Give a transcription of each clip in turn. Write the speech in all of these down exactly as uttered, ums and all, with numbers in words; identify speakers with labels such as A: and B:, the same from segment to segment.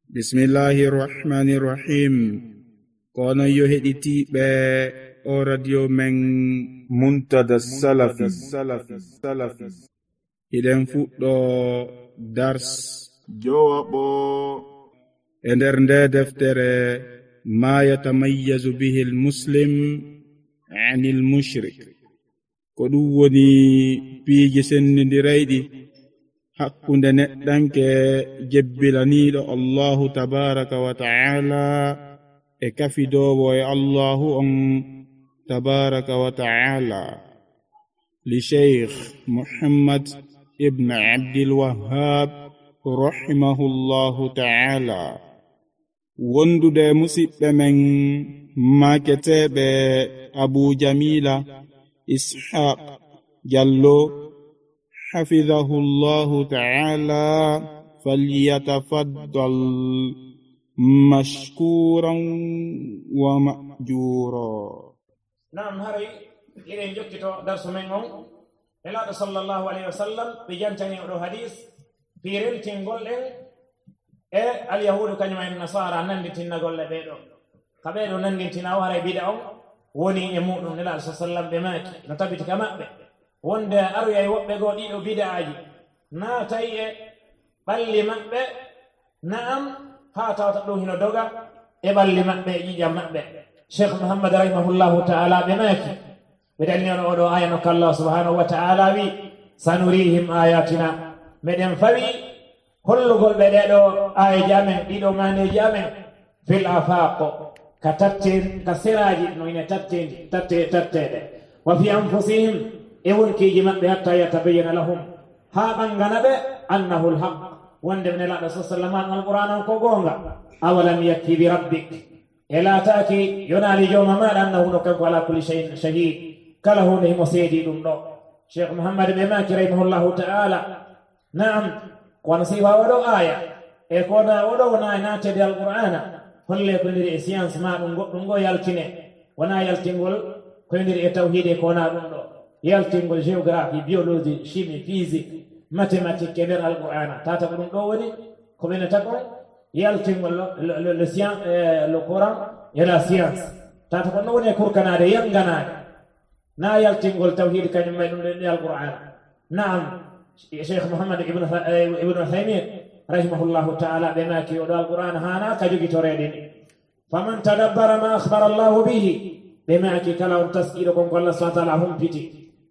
A: Bismillahir Rahmanir Rahim. Kono yo heɗitiɓe o radio men Muntada Salafi Salafi iɗen fuɗɗo dars jowaɓo e nder nde deftere ma yatamayyazu bihi almuslim an almushrik, ko ɗum woni piiji sennidirayɗi hakkunde neɗɗanke jebbilaniɗo Allahu tabaraka wa ta'ala e kafidowo e Allahu on tabaraka wa ta'ala. Li Sheikh Muhammad ibn Abdul Wahhab rahimahullahu ta'ala. Wondude musidɓe men maketeɓe Abu Jamila Ishaq Jallo حفظه الله تعالى فليتفضل مشكورا ومأجورا.
B: نعم هري إلى جكتو درس منهم إلى صلى الله عليه وسلم بجانتني أولو حديث في رلتين قول إيه اليهود كانوا من النصارى نندتنا قول بيدو قبيلو نندتنا وهري بدعهم وني يموتون إلى صلى الله عليه وسلم بماكي نتبت كما wonde aru yay wobbe go dido bidaaji na taye balli mabbe naam ha tawta do hino doga e balli mabbe jijam mabbe. Sheikh Muhammad rahimahullahu ta'ala be maki be dalni on odo ayano kallah subhanahu wa ta'ala wi sanurihim ayatina meden fawi hollugol be dedo ay jamen dido mane jamen fil afaq katatin kasiraji no ine tatte tatte tattede wa fi anfusihim ewon keji mabbe hatta yatabayyana lahum ha banganabe annahu alhaq wonde min la sallallahu alaihi wasallam ko gonga awalam yakfi bi rabbik ila taaki yonali jawma ma annahu nokko ala kulli shay'in shahid kala hu ne musidi dum do. Sheikh Muhammad be maki rahimahullahu ta'ala na'am kon siwa wado aya e ko na wado na naate de alqur'ana holle ko ndiri science ma dum goddum go yaltine wana yaltingol ko ndiri e tawhid ko na dum do yaltingol géographie biologie chimie physique mathématique e nder alqur'ana tata ko ɗum ɗo woni ko ɓenata ko yaltingol le science le coran et la science tata ko ɗum woni e kurkanade yanganade na yaltingol tawhid kañum may ɗum ɗe alqur'ana. Naam Cheikh Muhammad ibn ibn Uthaymin rahimahullahu ta'ala ɓe maki oɗo alqur'ana hana ka jogitorede ni faman tadabbara ma akhbara Allahu bihi ɓe maki kala on taskiɗo kon ko Allah subhanahu wa ta'ala humpiti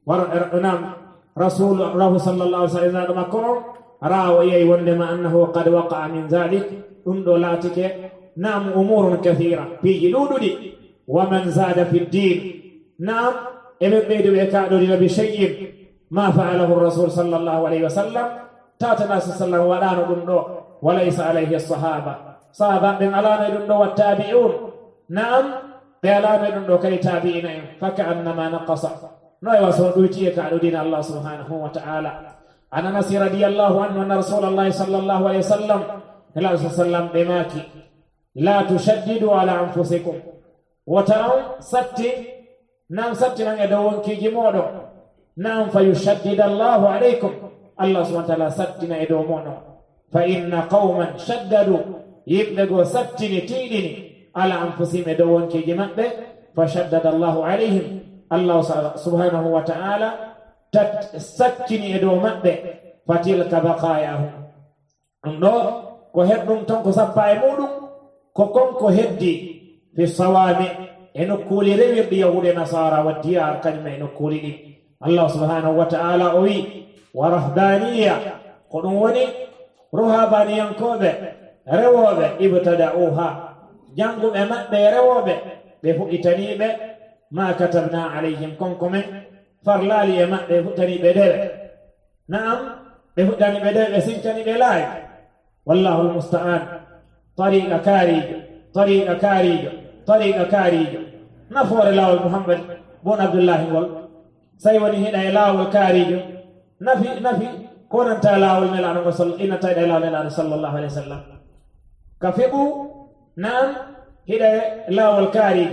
B: ونعم رسول الله صلى الله عليه وسلم مكرم رأوا إيه وندم أنه قد وقع من ذلك أندولاتك نعم أمور كثيرة في جلود ومن زاد في الدين نعم إبن بيدو يكادوا بشيء ما فعله الرسول صلى الله عليه وسلم تاتنا صلى الله عليه وسلم ولا ندنو وليس عليه الصحابة صحابة من ألا ندنو والتابعون نعم بألا ندنو كي تابعين فكأنما نقص no e waso duyti e kaado dina Allah subhanahu wa ta'ala. Ana nasi radiyallahu anhu anna rasulullah sallallahu alaihi wasallam ila sallam bimaki la tushaddidu ala anfusikum wa ta'u satti nam satti nan e do wonki jimodo nam fayushaddid Allah alaykum Allah subhanahu wa ta'ala satti na e do mono fa inna qauman shaddadu yibbe go satti ni tidini ala anfusihim e do wonki jimabbe fa shaddada Allah alayhim Allah subhanahu wa ta'ala tat sakkini e dow maɓɓe fatilka baqayahum ɗum ɗo ko heddum ton ko sappa e muɗum ko konko heddi fi sawami e nokkuli rewirɗi yahude nasara wa diyar kañum e nokkuli ɗi. Allah subhanahu wa ta'ala o wi wa rahbaniya ko ɗum woni ruhabaniyankoɓe rewoɓe ibtada'uha janguɓe maɓɓe rewoɓe ɓe fuɗɗitaniɓe ما كتبنا عليهم كنكم فرلالي ما بفتني بدر نعم بفتني بدر بسنتني بلاي والله المستعان. طريق كاريج طريق كاريج طريق كاريج نفور الله محمد بن عبد الله قال سيوني هنا الله الكاريج نفي نفي كون انت الله الملان وصل ان انت الله صلى الله عليه وسلم كفبو نعم هنا الله الكاريج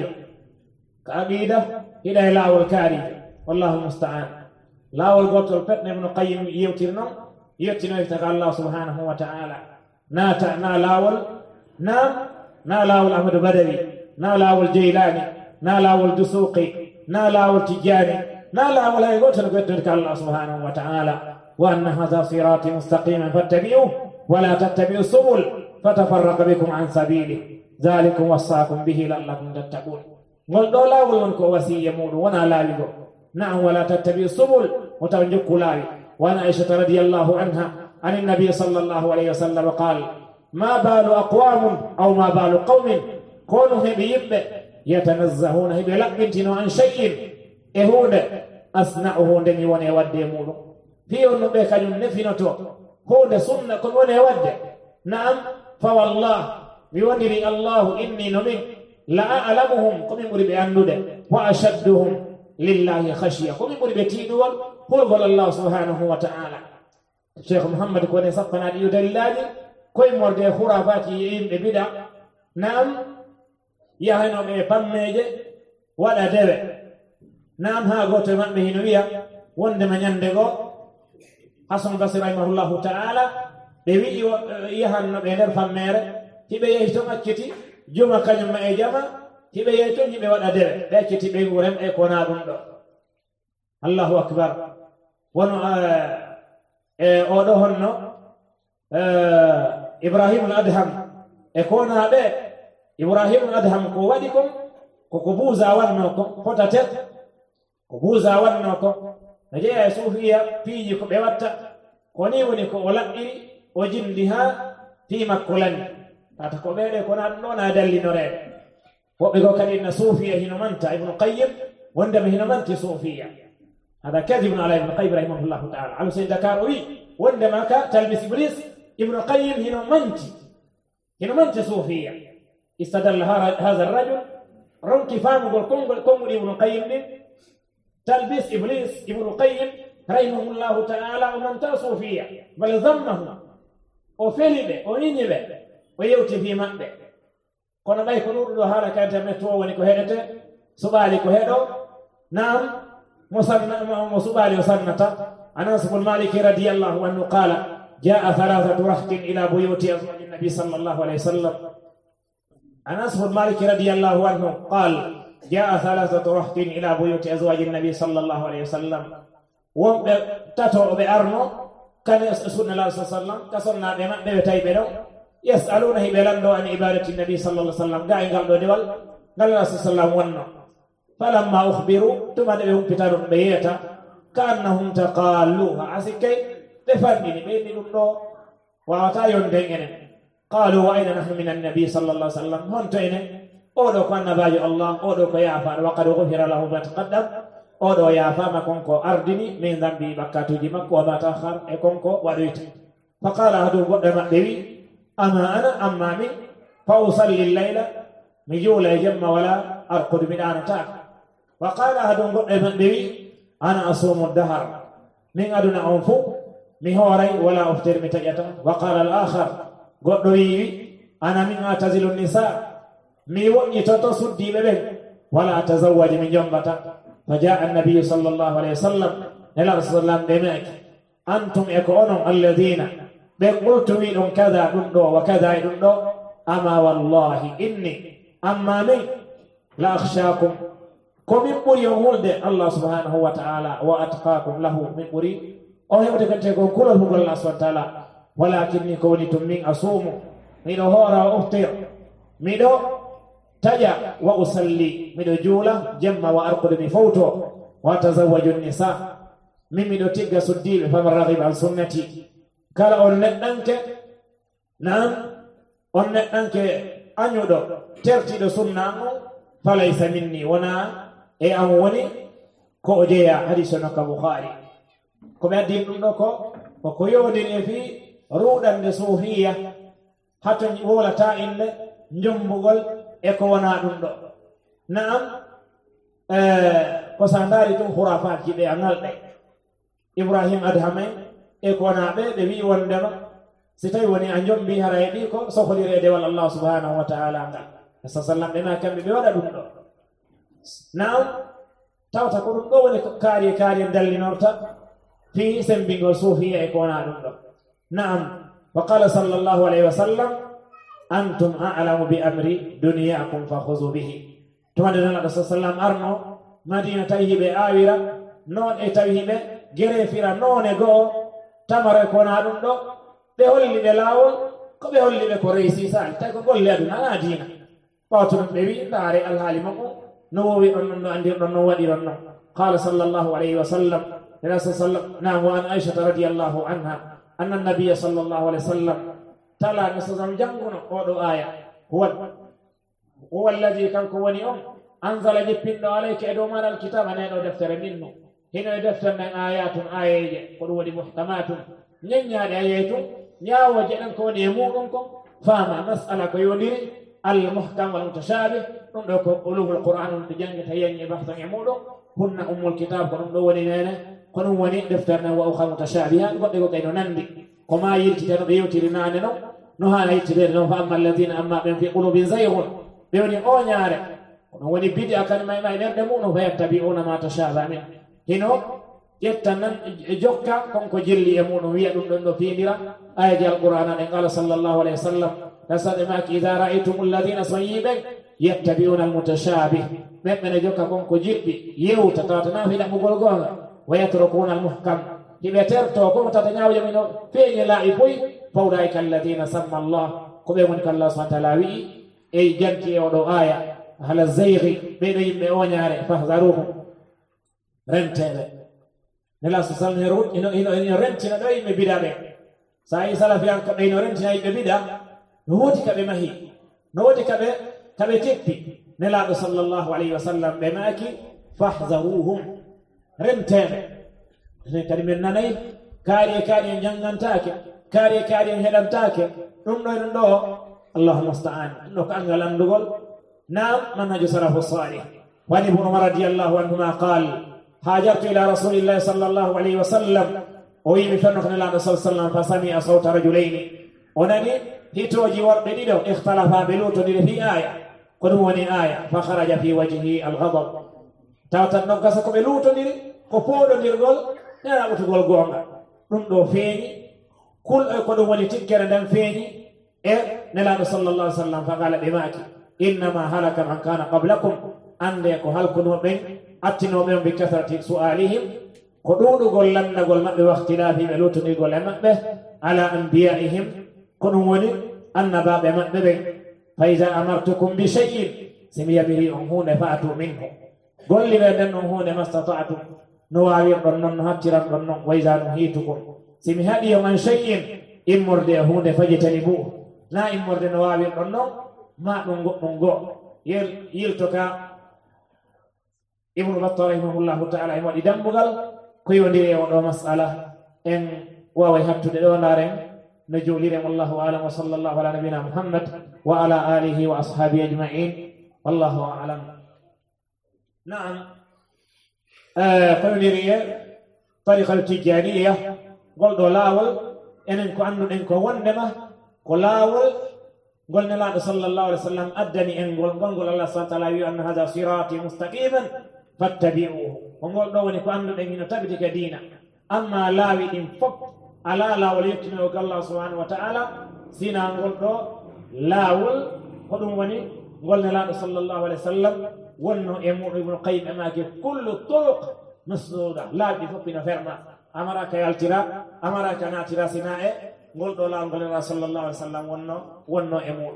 B: كعقيدة إلى لاول كاري والله المستعان. لاول قلت الفتن ابن قيم يوترنا يوترنا يتقى الله سبحانه وتعالى ناتا نا لاول نعم نالاول أحمد بدوي نالاول جيلاني نالاول دسوقي نالاول تجاني نالاول هاي قوتنا قدرك الله سبحانه وتعالى وأن هذا صراطي مستقيما فاتبعوه ولا تتبعوا السبل فتفرق بكم عن سبيله ذلكم وصاكم به لعلكم تتقون قل دولا ولنكو وسي يمون وانا لا يقول نعم ولا تتبعوا السبل وتنجك لاوي وانا عائشة رضي الله عنها عن النبي صلى الله عليه وسلم قال ما بال أقوام أو ما بال قوم كونوا هبيب يتنزهون هبي لقبتنا عن شيء إهود أصنعه دني وانا ودي مولو في أنه بيكا ينفنتو هود سنة كن وانا ودي نعم فوالله بيونري الله إني نمين لا أعلمهم كم يمر بأنود وأشدهم لله خشية كم يمر بتيدول قل الله سبحانه وتعالى الشيخ محمد كوني سقنا ليدلالي كوي مرد خرافات يم ببدا نعم يهنو بفمجه ولا دبه نعم ها غوت من بهنويا وند من يندغو حسن بصري رحمه الله تعالى بيوي يهنو بهدر فمره tibe yeyto makkiti juma kanyum ma e jama tibe yeyto yimbe wada dere be kiti be ngurem e kona dum do Allahu akbar wono e odo honno Ibrahim al-Adham e kona be Ibrahim al-Adham ko wadi ko ko ko buza wanno ko fotate ko buza wanno ko je e sufiya piiji ko be watta ko ni woni ko wala iri o jindiha fi makulan ata ko bede ko nan non adalli nore wobbe ko kadi na sufiya hino manta ibn qayyim wanda me hino manti sufiya hada kadhib ala ibn qayyim rahimahullah ta'ala al sayyid dakawi wanda ma ka talbis iblis ibn qayyim hino manti hino manti sufiya istadalla hadha ar-rajul ronki famu gol kongol kongol ibn qayyim talbis iblis ibn qayyim rahimahullah ta'ala wa man ta sufiya bal dhammahu o felibe o ninibe ويوتي في مأبه كنا باي كنور دو حالا كانت متوى ونكو هدته سبالي كو هدو نعم مصبالي وصنة أنس بن مالك رضي الله عنه قال جاء ثلاثة رهط إلى بيوت أزواج النبي صلى الله عليه وسلم أنس بن مالك رضي الله عنه قال جاء ثلاثة رهط إلى بيوت أزواج النبي صلى الله عليه وسلم وتتو بأرنو كان سنة الله صلى الله عليه وسلم كسرنا بما بيتاي يسألونه بلندو عن عبادة النبي صلى الله عليه وسلم قاعد قال له دول قال الله صلى الله عليه وسلم ونه فلما أخبروا ثم دعوهم كتابهم بيتا كأنهم تقالوها عسكي تفنني بيني لله وعطايون ديننا قالوا وأين نحن من النبي صلى الله عليه وسلم هنتين أولو كان نباج الله أولو كيافا وقد غفر له ما تقدم أولو يافا ما كنكو أردني من ذنبي بكاتو جمك وما تأخر أكونكو ودويت فقال هدو قدما دوي أما أنا أمامي فأصلي الليلة مجولة جم ولا أرقد من آنتاك وقال أهدون قدما دوي أنا أصوم الدهر من أدنى أنفو مهوري ولا أفتر متجتا وقال الآخر قدوي أنا من أعتزل النساء ميوني تتصد ببه ولا أتزوج من جنبتا فجاء النبي صلى الله عليه وسلم إلى رسول الله دمك أنتم يكونون الذين بقلتم من كذا دندو وكذا دندو أما والله إني أما من لا أخشاكم كم يقول يقول الله سبحانه وتعالى وأتقاكم له من بري أو يقول تكون كله الله سبحانه وتعالى ولكني كونتم من أصوم من هورا أفطر من تجا وأصلي من جولة جمع وأرقد من فوتو وأتزوج النساء من من تيجا سديل فمن رغب عن سنتي kala on neddanke nan on neddanke anyudo tertido sunna o falaysa minni wana e am woni ko ojeya hadith no ka bukhari ko be adin dum do ko ko yodini fi ruudande sufiya hato wolata inde njombugol e ko wana dum do naam eh ko sandari dum khurafat ji be analde Ibrahim Adham e ko naabe be wi wondema si tawi woni a jombi haraydi ko sohlirede wal Allah subhanahu wa ta'ala ngal sallallahu alaihi wasallam kambe be wada dum do naam tawta ko dum do woni kaari kaari dallinorta fi sembingo sufiya e ko na dum do naam wa qala sallallahu alaihi wasallam antum a'lamu bi amri dunyakum fakhuzu bihi. Tumande nana sallallahu arno Madina tawi hiɓe awira non e tawi hiɓe gere fira non e go tamare ko na ɗum ɗo ɓe holli ɓe lawol ko ɓe holli ɓe ko reysi sal tawi ko golle aduna ana dina ɓawto ɗum ɓe wi ndaare alhaali makko no wowi ɗon non no andirɗon no waɗi ɗon non. qala sallallahu alayhi wa sallam ila sallam nam wa an aishata radiyallahu anha anna nabiyya sallallahu alayhi wa sallam tala no sallam janguno oɗo aya huwa huwa alladi kanko woni on anzala jippinɗo alayka e dow maɗa alkitaba neɗo deftere minno hino e deftere nden ayatun ayeje ko ɗum waɗi muhkamatun ñeññaɗe ayeyi tum ñawoje ɗen ko woni e muɗum ko faama masala ko yondiri almuhkam wal mutashabih ɗum ɗo ko ulumul qur'an ɗum ɗo jangita yeññe bahtan e muɗum hunna ummul kitab ko ɗum ɗo woni nene ko ɗum woni deftere nden wa ukhra mutashabiha goɗɗe ko kayno nandi ko ma yiltite no ɓe yewtiri nane noon no hana yittirede noon fa amma alladina amma ɓen fi qulubin zaygun ɓe woni oñaare kono woni bidi akani may may ɓerɗe muɗum fa yattabi'una ma tashabaha min hino ƴetta nan e jokka konko jilli e muɗum wiya ɗum ɗon ɗo fiindira ayaji alqur'ana ɗen qala sallallahu alayhi wa sallam nasaɗe maki ida ra'aytum alladina so yiɓen yattabi'una almutashabih ɓen ɓene jokka konko jiɗɗi yewta tawata na fi ɗaɓɓugol gonga wa yatrukuna almuhkam hiɓe terto komo tata ñawje mino feeñi laaɓi boy fa ulaika alladina samma allah ko ɓe woni ko allah subahana taala wi'i e janki e oɗo aya hala zeyri ɓeɗo yimɓe oñaare fahdaruhum renteɓe nela so sallam ino ino rentina ɗo yimɓe biɗa ɓe sa yi salafiyankoɓe ino rentina yimɓe biɗa no woodi kaɓe mahi no woodi kaɓe kaɓe teppi nelaɗo sallllahu alayhi wa sallam ɓe maaki fahdaruhum renteɓe enen kadi min nanayi kaari e kaari en janngantake kaari e kaari en heɗantake ɗum ɗo eɗen ɗo allahuma musta'an ɗum ɗo ko angal andugol نعم منهج سلف الصالح. وعن ابن عمر رضي الله عنهما قال هاجرت إلى رسول الله صلى الله عليه وسلم ويم فنقنا الله صلى الله عليه وسلم فسمع صوت رجلين ونني هيتوجي ورقديدو اختلفا بلوت في آية قدوني آية فخرج في وجهه الغضب تاوتا نقصكم بلوت ديري قفول ديرغول نرى بتقول غونغا نمدو فيني كل قدوني تكر دم فيني إيه نلا صلى الله عليه وسلم فقال بماكي إنما هلك من كان قبلكم أن يكون هلكنوا بين أتنوا بهم بكثرة سؤالهم قدود قول لن نقول مأبه واختلافهم يلوتني قول مأبه على أنبيائهم كنوني أن باب مأبه فإذا أمرتكم بشيء سمي به أمهون فأتوا منه قل لي بأن أمهون ما استطعتم نوارير رنن هاترا رنن وإذا نهيتكم سمي هذه من شيء إمر ديهون فاجتنبوه لا إمر دي نوارير رنن ما نونغو نونغو يل يلتوكا ابن بطال رحمه الله تعالى يمو دي دمبغال كيونديري ودو مسألة ان واوي حتى دو نارين نجولي والله اعلم وصلى الله على نبينا محمد وعلى اله واصحابه اجمعين والله اعلم. نعم آه كيونديري طريقة التجانية قول لاول انكو انو انكو وندما كلاول قلنا الله صلى الله عليه وسلم أدني أن قل قل الله سبحانه وتعالى أن هذا صراطي مستقيما فاتبعوه ونقول دوني كأنه من تبدك دينا أما لا وإن فق على لا وليكنه الله سبحانه وتعالى سينا نقول دو لا ول قدومني قلنا الله صلى الله عليه وسلم وأنه يمر ابن القيم أماك كل الطرق مسدودة لا بفقنا فرما أمرك يالترا أمرك ناترا سناء قلت الله قال صلى الله عليه وسلم ونو ونو امور.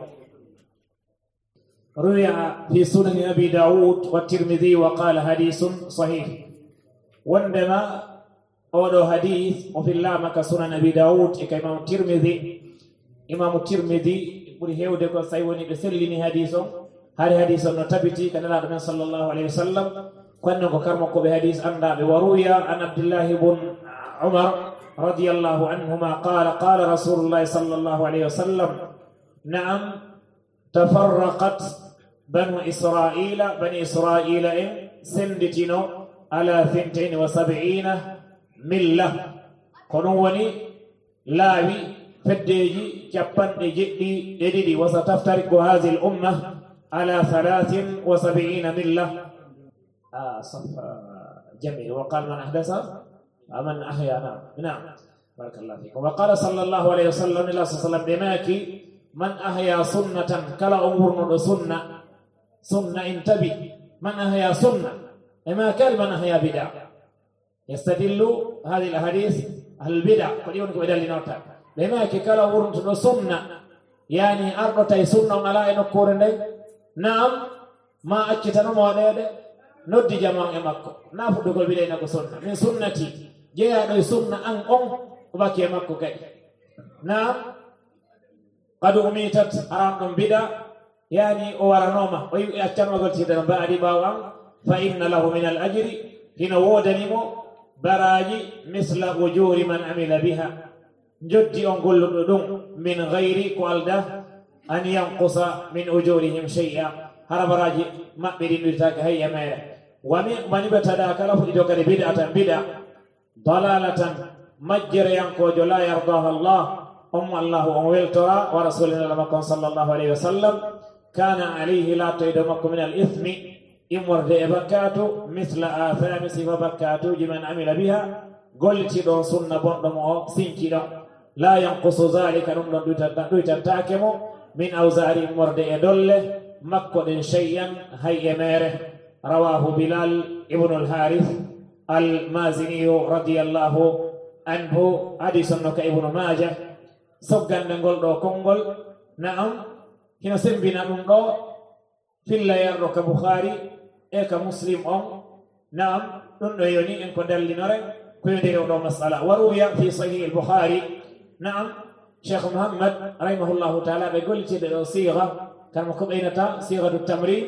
B: روي في سنن ابي داود والترمذي وقال حديث صحيح. وندما اودو حديث وفي الله مك سنن ابي داود كما الترمذي امام الترمذي بوري هيوده كو سايوني بسلني حديثو هاري حديث نو تبتي كان الله صلى الله عليه وسلم كن كو كرمو كو بحديث اندا وروي عن عبد الله بن عمر رضي الله عنهما قال قال رسول الله صلى الله عليه وسلم نعم تفرقت بنو إسرائيل بني إسرائيل إن سندتنو على ثنتين وسبعين ملة قنوني لاوي فديجي جبان جئي جديدي وستفترق هذه الأمة على ثلاث وسبعين ملة آه صف جميل. وقال من أحدث ومن أحيا. نعم نعم بارك الله فيكم. وقال صلى الله عليه وسلم إلى صلى الله عليه وسلم بماكي man ahya sunnatan kala umurno sunna sunna intabi man ahya sunna ema kal man ahya bid'a yastadillu hadhihi alhadith albid'a ko diwon ko dalli nota lema ke kala umurno sunna yani ardo tay sunna ala eno kore ndey naam ma accitano mo wadede noddi jama e makko na fuddo ko bid'a ko sunna min sunnati jeya do sunna an on baki e makko kay naam qad umitat aram dum bid'a yani o waranoma o yi accano gol tidana baadi bawam fa inna lahu min al-ajri hina wodanimo baraji misla ujuri man amila biha joddi on golludo dum min ghairi ko alda an yanqusa min ujurihim shay'a harabaraji mabbe dindirtaka hayya mere wa min man batada kala fu ido kare bid'atan bid'a dalalatan majjara yanko la yardaha Allah um Allah on weltora wa rasulullah sallallahu alaihi wasallam kana alayhi la taydamukum min al-ithmi imwarde bakatu misla athami sifa bakatu jiman amila biha golti don sunna bondo mo sinki don la yanqusu zalika dum don duita mo min awzari imwarde e dolle makko den shay'an hayya mere rawahu bilal ibn al-harith al-mazini radiyallahu anhu hadithun ka ibn majah soggande ngol do kongol na'am hina sembina dum do filla yardo ka bukhari e ka muslim on na'am dum do yoni en ko dallinore ko yode do mas'ala waruya fi sahih al-bukhari na'am sheikh muhammad rahimahullahu ta'ala be golti be sigha kan ko baynata sigha at-tamrin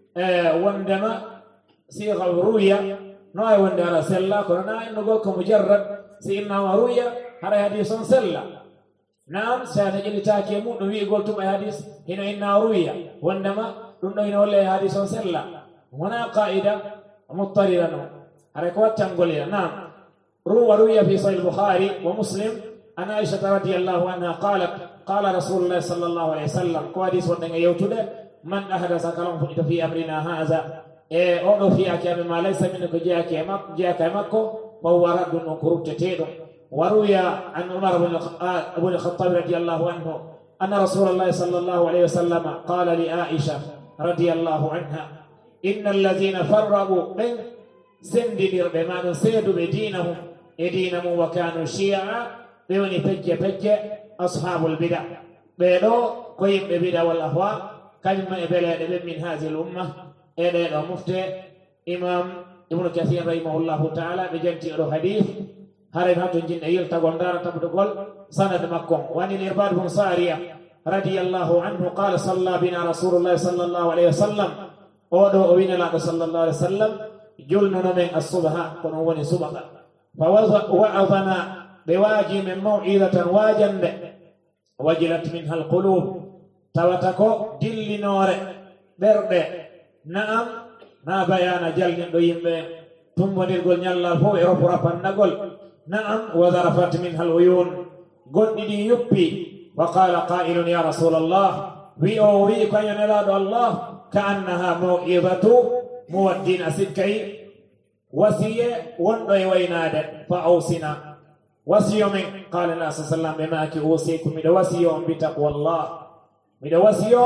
B: wandama sigha ruya no ay wandara sella ko na no go ko mujarrad si inna waruya hara hadithun sella نعم سنجلتاك يموت وي قلتم حديث هنا إن روية وإنما دون هنا ولا حديث سلا هنا قاعدة مضطردة حركات تنقلية نعم روى روية في صحيح البخاري ومسلم أن عائشة رضي الله عنها قالت قال رسول الله صلى الله عليه وسلم حديث وإن يوتد من أحدث كلام في أمرنا هذا إيه أولو في أكيام ما ليس منك جاءك يمك جاءك يمكو فهو رد نكروت تيدو وروي عن عمر بن الخطاب رضي الله عنه أن رسول الله صلى الله عليه وسلم قال لعائشة رضي الله عنها إن الذين فرقوا من سند بما سيدوا بدينهم دينهم وكانوا شيعا بمن فج فج أصحاب البدع بيدو قيم ببدع والأهواء كلمة بلاد من هذه الأمة إلى مفتي إمام ابن كثير رحمه الله تعالى بجنتي الحديث هاري هاتو جن ايل تغوندار تبدغول سند مكم وان الارباد بن ساريه رضي الله عنه قال صلى بنا رسول الله صلى الله عليه وسلم اودو وين لا صلى الله عليه وسلم جلنا من الصبح كن وني صبح فوعظنا بواجي من موعظه واجن وجلت منها القلوب توتكو دل نور برد نعم ما بيان جل دو يمبه تمبونيرغول نيالال فو e ropura pannagol نعم وذرفت منها العيون قد دي يبي وقال قائل يا رسول الله وي او وي كان ينال الله كانها موعظه مودين اسكي وصيه وندوي ويناد فاوصنا وصيه من قال النبي صلى الله عليه وسلم بما كي اوصيكم بدوصيه بتقوى الله بدوصيه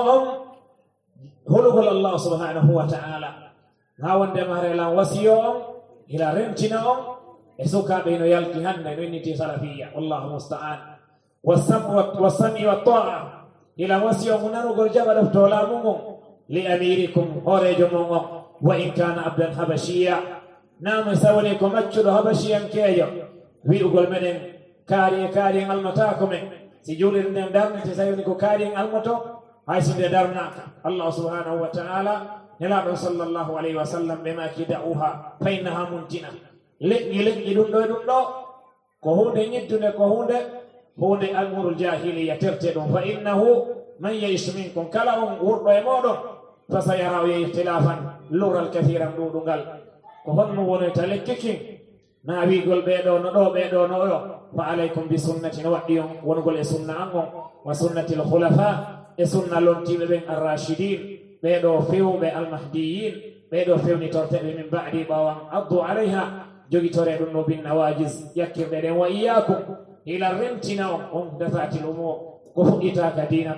B: هلوك الله سبحانه وتعالى هاون دمار لا وصيه الى رنتنا اسوكا بينو يالكي هنن نيتي سلفيه والله المستعان والسمع والسمع والطاعه الى وصيه منارو غرجا دفتولا مو لاميركم اوريجمو وان كان عبدا حبشيا نعم سوليكم اجد حبشيا كيو وي غول مدن كاري كاري المتاكم سجول ندم دام تسايونيكو كاري المتو هاي سيد دارناك الله سبحانه وتعالى نلا صلى الله عليه وسلم بما كدعوها فانها منتنه leƴƴi leƴƴi ɗum ɗo e ɗum ɗo ko hunde ñiddude ko hunde hunde almurul jahiliya terte ɗum fa innahu man yaish minkum kala on wurɗo e moɗon fa sayara o ihtilafan lural kathiran ɗuɗungal ko honno wonoyta lekkikin na wigol ɓeɗo no ɗo ɓeɗo no oyo fa alaykum bi sunnati no waɗɗi on wongol e sunna an on wa sunnati l khulafa e sunna lontiɓe ɓen arrachidin ɓeɗo fewɓe almahdiyin ɓeɗo fewnitorteɓe min ba'di ɓawan addu alayha jogitore ɗum no bin nawajis yakkirɗe ɗen wa iyakum ila rentina on on dafatil umo ko fuɗɗitaka dina kon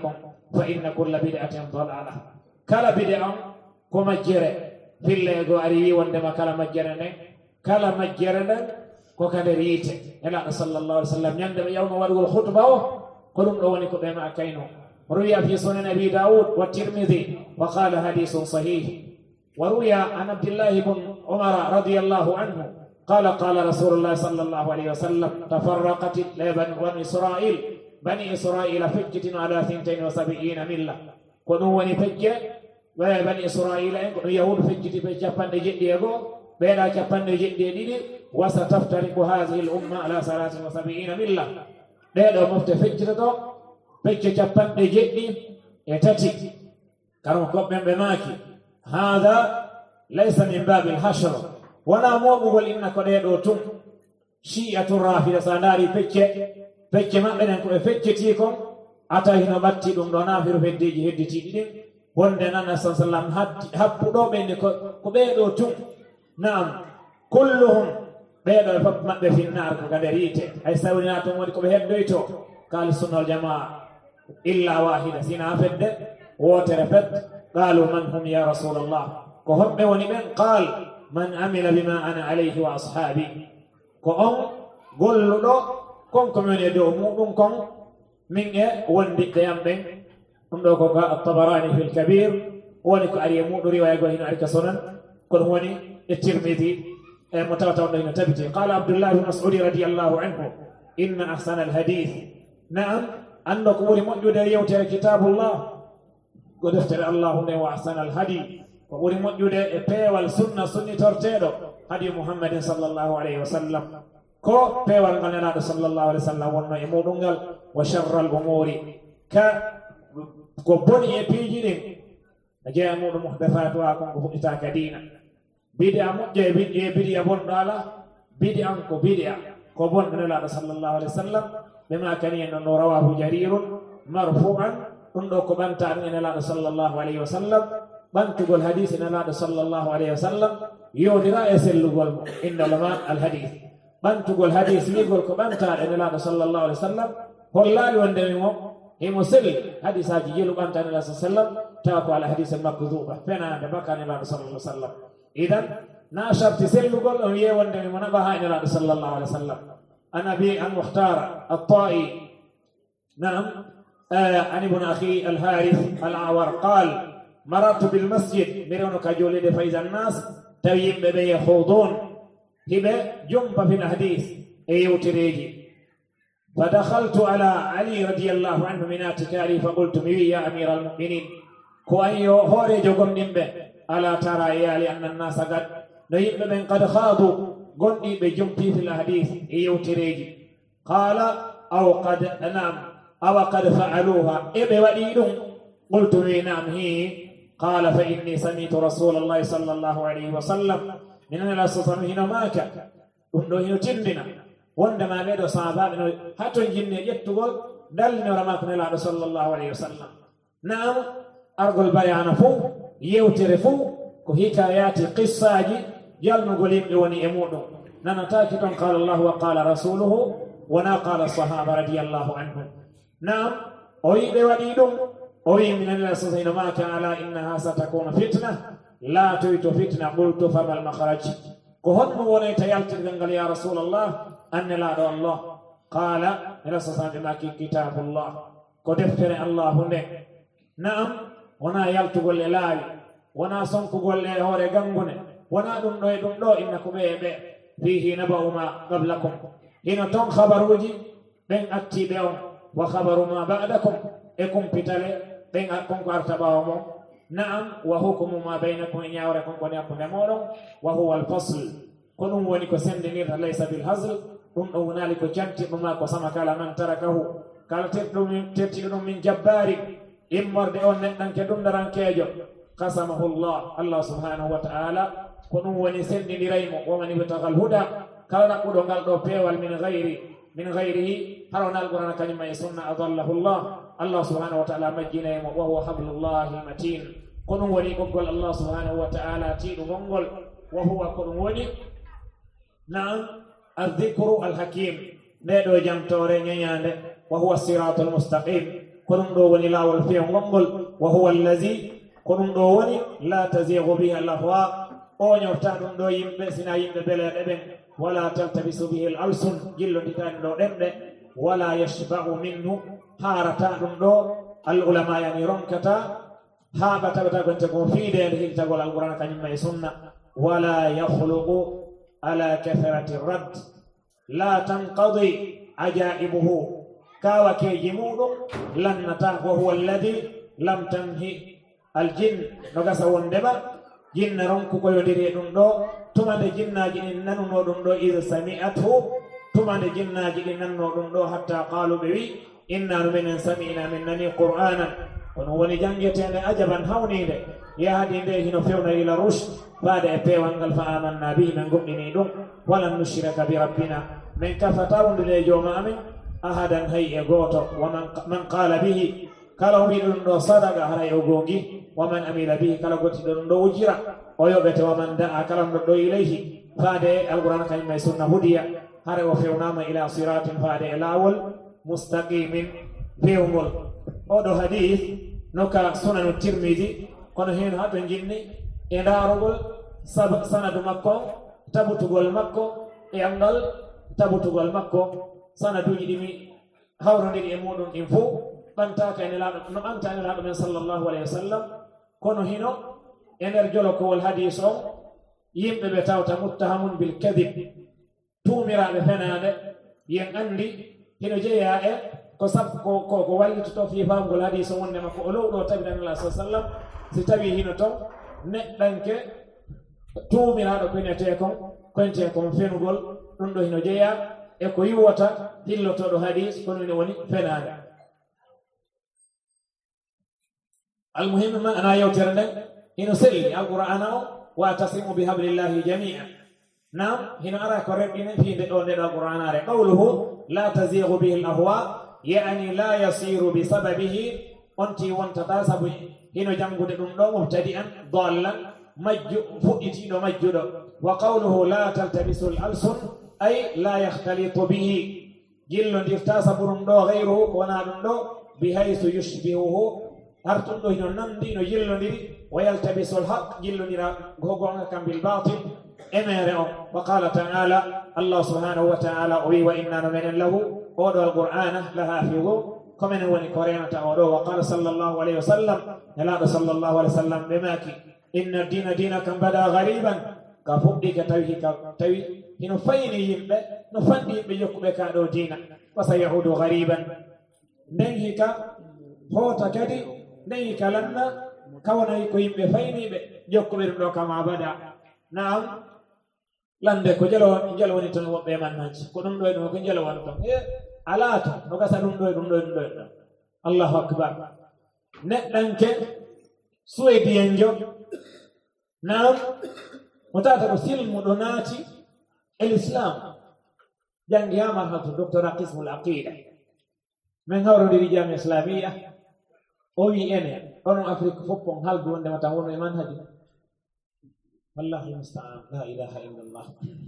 B: fa inna kulla bid'atin dalala kala bid'a ko majjere fillego ari wi wondema kala majjere nden kala majjere nden ko kade riite ela sallallahu alaihi wasallam nyande be yawno wadugol khutba o ko dum do woni ko be ma kayno ruya fi sunan abi daud wa tirmidhi wa qala hadithun sahih wa ruya an abdullah ibn umar radiyallahu anhu qala qala rasulullah sallallahu alaihi wasallam tafarraqat bani israil bani israil fajjatun ala thintain wa sab'ina milla ko dum woni fajje wa bani israil en ko yahud fajjiti be japande jeddi ego beela capande jeddi e ɗiɗi wasa taftariku hadihi l umma ala salatin wa sabiina milla ɗeɗo mofte feccita to fecce capanɗe jeɗɗi e tati karo koɓɓen ɓe maaki hada laysa min babi l hashr wona moɓugol inna ko ɗeɗo tum shi'atu rafida sa ndaari fecce fecce maɓɓe nen ko ɓe fecceti kon ata hino ɓatti ɗum ɗo nafiru heddeji hedditiɗi ɗin wonde nana sa sallam happuɗoɓe nde ko ɓeɗo tum naam kulluhum ɓeɗo e fof maɓɓe finnar ko kade riite hay sawrina toon woni koɓe heddoyto kaali sunnal jamaa illa wahida sina fedde wootere fet qaalu man hum ya rasulallah ko homɓe woni ɓen qaal man amila bima ana alayhi wa ashaabi ko on golluɗo kon komi woni e dow muɗum kon min e wondiɓɓe yam ɓen ɗum ɗo ko ka tabarani fi lkabir woni ko ari e muɗum riwaya go hino ari ka sonan ko ɗum woni الترمذي متواتر بين تبتي قال عبد الله بن مسعود رضي الله عنه إن أحسن الحديث نعم أن قول موجود يوتر كتاب الله قد افتر الله وأحسن الهدي وقول موجود بي والسنة سنة ترتيرو هدي محمد صلى الله عليه وسلم كو بي والغنرات صلى الله عليه وسلم ونو يمودنغل وشر الأمور ك كبني يبيجين جاء مود محدثات وكم بفتاك دينا bid'a mujje bid'a bid'a bon dala bid'a ko bid'a ko bon nela sallallahu alaihi wasallam bima kani en no rawahu jarirun marfu'an dum do ko banta nela sallallahu alaihi wasallam bantugol hadith nela sallallahu alaihi wasallam yodira e sellugol inda lama al hadith bantugol hadith ni gol ko banta nela sallallahu alaihi wasallam hollali wonde mo e mo sel hadith aji yelu banta nela sallallahu alaihi wasallam ta ko al hadith al makdhuba fena de bakane nela sallallahu alaihi wasallam إذن ناشر تسلم قول أن يوان دمي منبها إلى صلى الله عليه وسلم أنا بي المختار الطائي نعم آه عن ابن أخي الهارث العور قال مررت بالمسجد مرونك جولي فإذ الناس تيم ببي يخوضون هبه جنب في الحديث أيو تريجي فدخلت على علي رضي الله عنه من اعتكاري فقلت مي يا أمير المؤمنين كو أيو هوري جوكم نمبه ألا ترى يا لأن الناس قد نيب من قد خاضوا قلني بجنبي في الحديث إيو تريجي قال أو قد نعم أو قد فعلوها إبه وليدهم قلت لي نعم هي قال فإني سمعت رسول الله صلى الله عليه وسلم من أن الأسطر هنا ماك ونو هنا تندنا وندما لدو صعبان حتى الجنة يتقول دلنا رماكنا الله صلى الله عليه وسلم نعم أرجو البيان فوق yewtere fuu ko hikayati qissaji jalnugol yimɓe woni e muɗum nanataki ton qala allahu wa qala rasuluhu wona qala sahaba radiyallahu anhum naam o wi ɓe waɗi ɗum o wi minanila sasino maka ala innaha satakuna fitna laatoyto fitna qultu famal mahraj ko honno wonayta yaltirgal ngal ya rasulallah annelaɗo allah qala ila sasaɓe maki kitabullah ko deftere allahu nde naam wona yaltugol e laawi wona sonkugol e hoore gangune wona ɗum ɗo e ɗum ɗo inna ko ɓe e ɓe fihi naba'uma qablakum hino toon habaruji ɓen attiɓe on wa habaru ma ba'dakum e kumpitale ɓen konko arta ɓawa mon na'am wa hukmu ma baynakum e ñawre konkoni hakkunde moɗon wa huwa alfasl ko ɗum woni ko sendinirta laysa bil hasl ɗum ɗo wonali ko cantiɗɗum ma ko sama kala man tarakahu kala terɗum tertiɗo ɗum min jabbari immorde on neɗɗanke ɗum darankeejo qasamahullah allah subhanahu wa ta'ala ko ɗum woni sendindiraymo woman ibtagal huda kala ɗaɓɓuɗo ngal ɗo peewal min gayri min gayrihi harawna alqur'ana kañum e sunna adallahullah allah subhanahu wa ta'ala majjinaymo wa huwa hablullahi matin ko ɗum woni ɓoggol allah subhanahu wa ta'ala tiiɗu gongol wa huwa ko ɗum woni naam aldicru alhakim nde ɗo jamtore ñeñande wa huwa siratu almustaqim كنون دو وني لا والفي غمبل وهو الذي كنون دو وني لا تزيغ به الأهواء أو نورتا دون دو يمبه سنا يمبه بلا دبن ولا تلتبس به الألسن جلو ديتان دو دمده ولا يشبع منه هارتا دون دو العلماء يعني رنكتا هابتا بتا كنت كون في دين هيك تقول القرآن كان يمي سنة ولا يخلق على كثرة الرد لا تنقضي عجائبه كاوكي جمود لن نتاه وهو الذي لم تنهي الجن نغسا وندبا جن رنكو كو يديري دون دو تما دي جناجي نانو دون دو اذا سمعته تما دي جناجي نانو دون دو حتى قالوا بي إنا من سمعنا منني قرآنا ونوني جنجتين أجبا هوني يهدي به نفيون إلى الرشد بعد أبيوان فآمنا به من قمني دون ولن نشرك بربنا من كفتاون لليوم آمن أحدا هي غوتو ومن من قال به كالو بدون دو صدق هراي اوغونغي ومن أميل به كالو غوتي دون دو وجرا ويوبت ومن دعا كلام دو إليه بعد القرآن كلمة سنة هدية هراي وفيونام إلى صراط بعد الأول مستقيم فيهم هذا حديث نوكا سنن الترمذي كون هين هاتو جيني إدارول سبق سند مكو تبوتغول مكو يانغال تبوتغول مكو سند يديمي هاورندي امودون انفو بانتا كاين لا نو انتا لا من صلى الله عليه وسلم كون هينو انر جولو كو الحديث يمبه بتاوتا متهم بالكذب توميرا بفناده ين اندي hino jeeya e ko sab ko ko ko wallito fi famgol hadis wonde makko o lowɗo tawi nan Allah sallam si tawi hino ton neɗɗanke tuumiraɗo pinete kon konte kon fenugol ɗum ɗo hino jeeya e ko yiwata hillotoɗo hadis kono ine woni fenade almuhimu ma ana yewtere nden hino selli alqur'ana o watasimu bihablillahi jamia نعم هنا أرى كربين في دون القرآن على قوله لا تزيغ به الأهواء يعني لا يصير بسببه أنت وانت تاسب هنا جنب دون مبتدئا ضالا مجد فؤتين مجد وقوله لا تلتبس الألسن أي لا يختلط به جل يفتاسب دون غيره ونادن بحيث يشبهه هرتن هنا نندي جل ويلتبس الحق جل غوغون كم بالباطل امره وقال تعالى الله سبحانه وتعالى وإنا من له أودو القرآن لحافظ كمن وني كورينا تأودو وقال صلى الله عليه وسلم لا صلى الله عليه وسلم بماكي إن الدين دينكم بدا غريبا كفودك توي توي هنا فيني يمبه نفندي بيكم كادو دينا وسيعود غريبا نهيك هوتا كدي نهيك لنا كونا يكو يمبه فيني بيكم يرمدو كما بدا نعم lande ko jelo jelo woni ton wobbe man manci ko dum do do ko jelo won ton e alato no gasa dum do dum do dum do Allahu akbar neddanke suedienjo nam mutata ko silmu do nati الاسلام jangi amar hatu docteur qism al aqida men hawro di jami'a islamiyya o wi ene on afrique foppon haldu wonde mata wono e manhaji والله المستعان لا إله إلا الله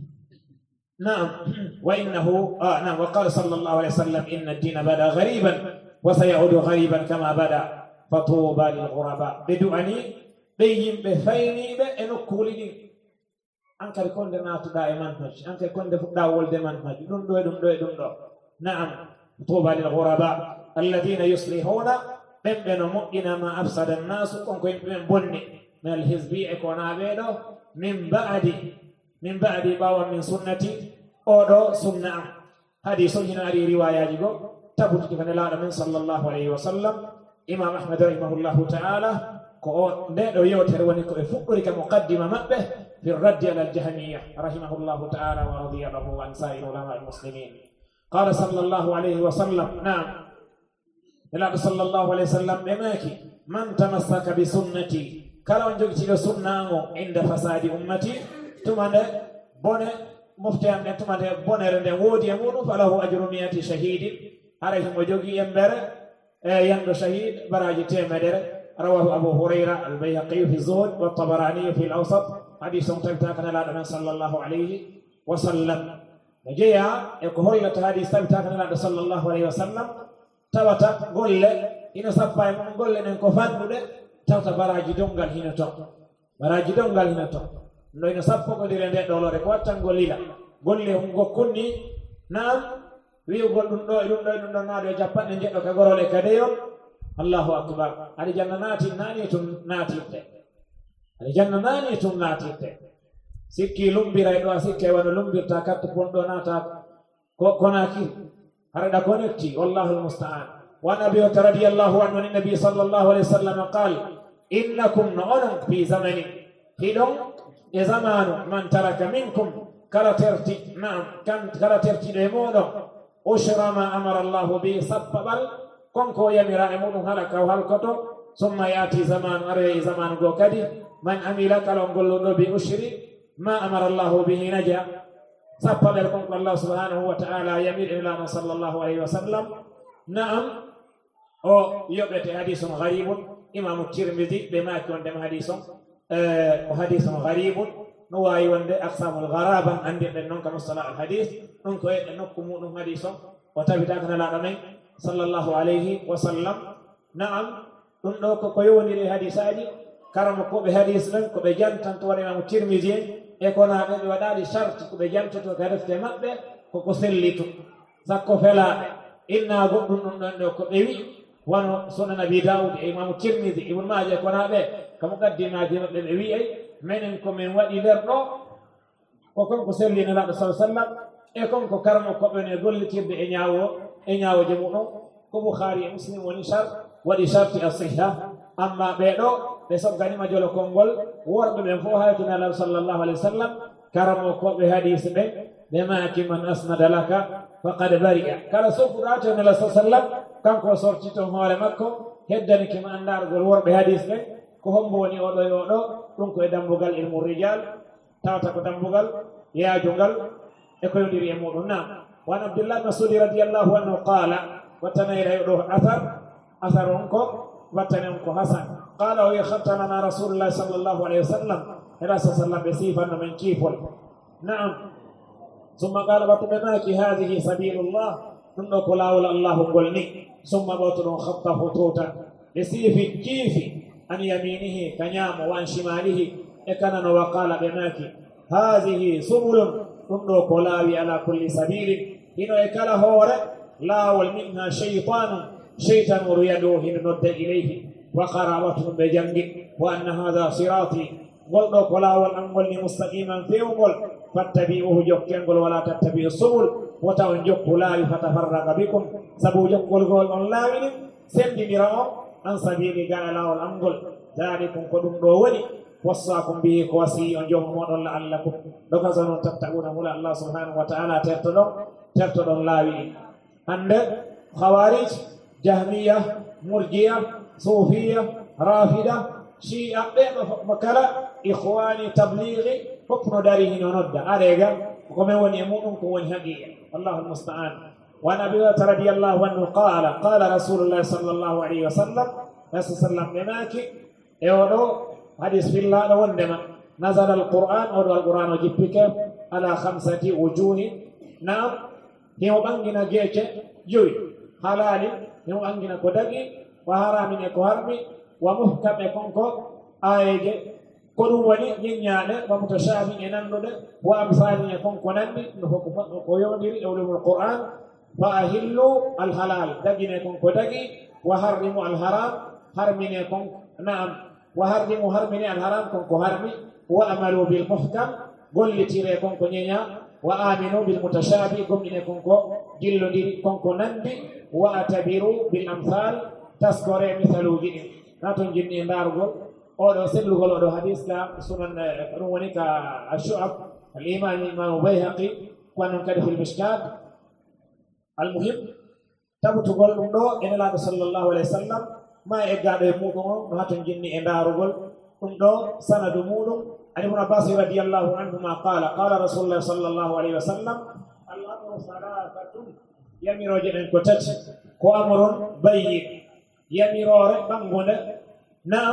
B: نعم وإنه آه نعم وقال صلى الله عليه وسلم إن الدين بدا غريبا وسيعود غريبا كما بدا فطوبى للغرباء بدؤني بيهم بفيني بأنكولين أنك يكون دمات دائما مج أنك يكون داول دائما مج دم دو دم دو دم دو نعم طوبى للغرباء الذين يصلحون بين مؤمن ما أفسد الناس كونكم بني من الحزبية كون عبيده من بعد من بعد باو من سنتي أو سنة هذه سنة هذه رواية جيكو تبوت كيف نلا من صلى الله عليه وسلم إمام أحمد رحمه الله تعالى كو ندو يوتر ونكو فكر كمقدمة مبه في الرد على الجهمية رحمه الله تعالى ورضي له عن سائر علماء المسلمين قال صلى الله عليه وسلم نعم نلا صلى الله عليه وسلم بماكي من تمسك بسنتي kala jogi ci sunnaango inda fasadi ummati tumande bone muftiam de tumande bonere de wodi e mudum falahu ajru mi'ati shahidin haray mo jogi embere e yando shahid baraji temedere rawahu abu hurayra al-bayhaqi fi zuhd wa tabarani fi al-awsat hadithun tabta kana la sallallahu alayhi wa sallam jiya e ko hollata hadith tabta kana la sallallahu alayhi wa sallam tawata golle ina sappa e mon golle nen ko fannude tawta baraji dongal hina to baraji dongal hina to no ina sappo ko dire nde dolore ko wattan gollila golle hum gokkunni naam wi'ugol ɗum ɗo e ɗum ɗo e ɗum ɗo naado e jappanɗe jeɗɗo ka gorole kadeyon allahu akbar aɗa janna naati naani tum naatirte aɗa janna naani tum naatirte sikki lumbiray ɗo a sikke wano lumbirta carte pon ɗo naata ko konaki harɗa connecti wallahu almusta'an wan abi hurairata radiyallahu anhu an nabi sallallahu alayhi wa sallam qal innakum no onon fi zamani hiɗon e zamanu man taraka minkum kala terti naam kan kala tertiɗo e moɗon ushra ma amara allahu bi sappaɓal konko yamira e muɗum haɗa kaw halkoto summa yati zamanu are e zamanu go kadi man amila kala on golluɗo bi ushri ma amara allahu bihi naja sappaɓel konko allah subhanahu wa ta'ala yamir ilano sallallahu alayhi wa sallam naam o yoɓete hadisum garibun imamu tirmidi ɓe maki wondema hadisum o hadisum garibun no wawi wonde aqsamul garaba andirɗen noon ka mustalah al hadis ɗum ko eɗe nokku muɗum hadisum o tawita kana laɗo men sallallahu alayhi wa sallam naam ɗum ɗo koko yowndiri hadisaji karamo koɓe hadis ɗen koɓe jantanto waɗa imamu tirmidi en e konaɓe ɓe waɗaɗi charte koɓe jantoto ka defte maɓɓe koko sellitu sakko felaɓe inna goɗɗum ɗum ɗon ɗo ko ɓe wi wano sunan abi daoud e imamu tirmidi ibnu maja e konaɓe kamo qaddimaji maɓɓe ɓe wi'ay menen komin waɗi nder ɗo ko konko selli nelaɗo sa sallam e konko karmo koɓene gollitirde e ñaawo e ñaawoje muɗum ko boukhari e muslim woni char waɗi charti a siha amma ɓeɗo ɓe sogganima jolo konngol worɓe ɓen fof haytunalaɗo sallllahu alayhi wa sallam karamo koɓe hadise ɓen ɓe maki man asnada laka faqad bari'a kala sofuɗato nela sa sallam kanko sortito hoore makko heddani kima andargol worɓe hadis ɓen ko hombo woni oɗo e oɗo ɗum ko e dambugal ilmu rijal tawata ko dambugal yaajungal e ko yondiri e muɗum nam wan abdillah masudi radiallahu anhu qala wattanayra ɗo athar athar on ko wattane on ko hasan qala o yakhattanana rasulullahi sallllahu alayhi wa sallam ela sa sallam ɓe sifanno men kiifol naam summa qala wattuɓe maki hadihi sabilullah ɗum ɗo ko laawol allahu ngol ni summa ɓawto ɗon hatta hututan ɓe siifi kiifi an yaminihi ka ñaamo wan shimalihi e kanano wa qala ɓe maki hadihi subulun ɗum ɗo ko laawi ala kulli sabilin hino e kala hoore laawol minha cheytanu cheytanu yadu hino nodda ilayhi wa qara wattu ɗum ɓe jangi wa anna hada sirati ngol ɗo ko laawol an ngol ni mustaqiman fewgol fattabi'uhu jokkengol wala tattabi'u subul wota on jokku laawi fatafarraqa bikum sabu jokkol gol on laawini sendidira o an sabili gaɗa laawol an ngol dalikum ko ɗum ɗo woni wassakum bihi ko wasi on jomu moɗon la'allakum dokaso noon tattaɓuna mula allah subhanahu wa ta'ala terto ɗon terto ɗon laawi hande khawarij jahmiya murjiya sufiya rafida shi'a ɓeɗo fof kala ikhwani tablighi fof no dari hino nodda arega komin woni e muɗum ko woni haqiqa wallahu almusta'an wan abi hurairata radiyallahu anhu qala qala rasulullahi sallllahu alayhi wa sallam rasul sallam ɓe maki e oɗo hadis fillaɗo wondema nazala alquran oɗo alquran o jippike ala hamsati wujuhi naam himo ɓangina geece joyi halali himo ɓangina ko dagi wa haramin e ko harmi wa muhkam e konko ayeje ko ɗum woni ñiññaɗe wa mutashabi e nanduɗe wa amsali e konko nanndi no foko ko yowdiri e ulumul qur'an fa ahillu alhalal dagine konko dagi wa harrimu alharam harmine konko naam wa harrimu harmine alharam konko harmi wa amalu bil muhkam gollitire konko ñeña wa aminu bil mutashabi gomɗine konko jillodiri konko nanndi wa atabiru bil amsal taskore misaluji ɗin na toon jinni e ndaarugol oɗo sellugol oɗo hadis ka sunan ɗum woni ka ashu'ab al iman imamu bayhaqi konon kadi fil mishkat almuhim tabutugol ɗum ɗo ene laaɗo sallllahu alayhi wa sallam ma e eggaɗo e muɗum o no ha toon jinni e ndaarugol ɗum ɗo sanadu muɗum an ibnu abbas radiallahu anhuma qala qala rasulullah sallllahu alayhi wa sallam al amru salafatun yamiroje ɗen ko tati ko amron bayyin yamirore ɓangude naam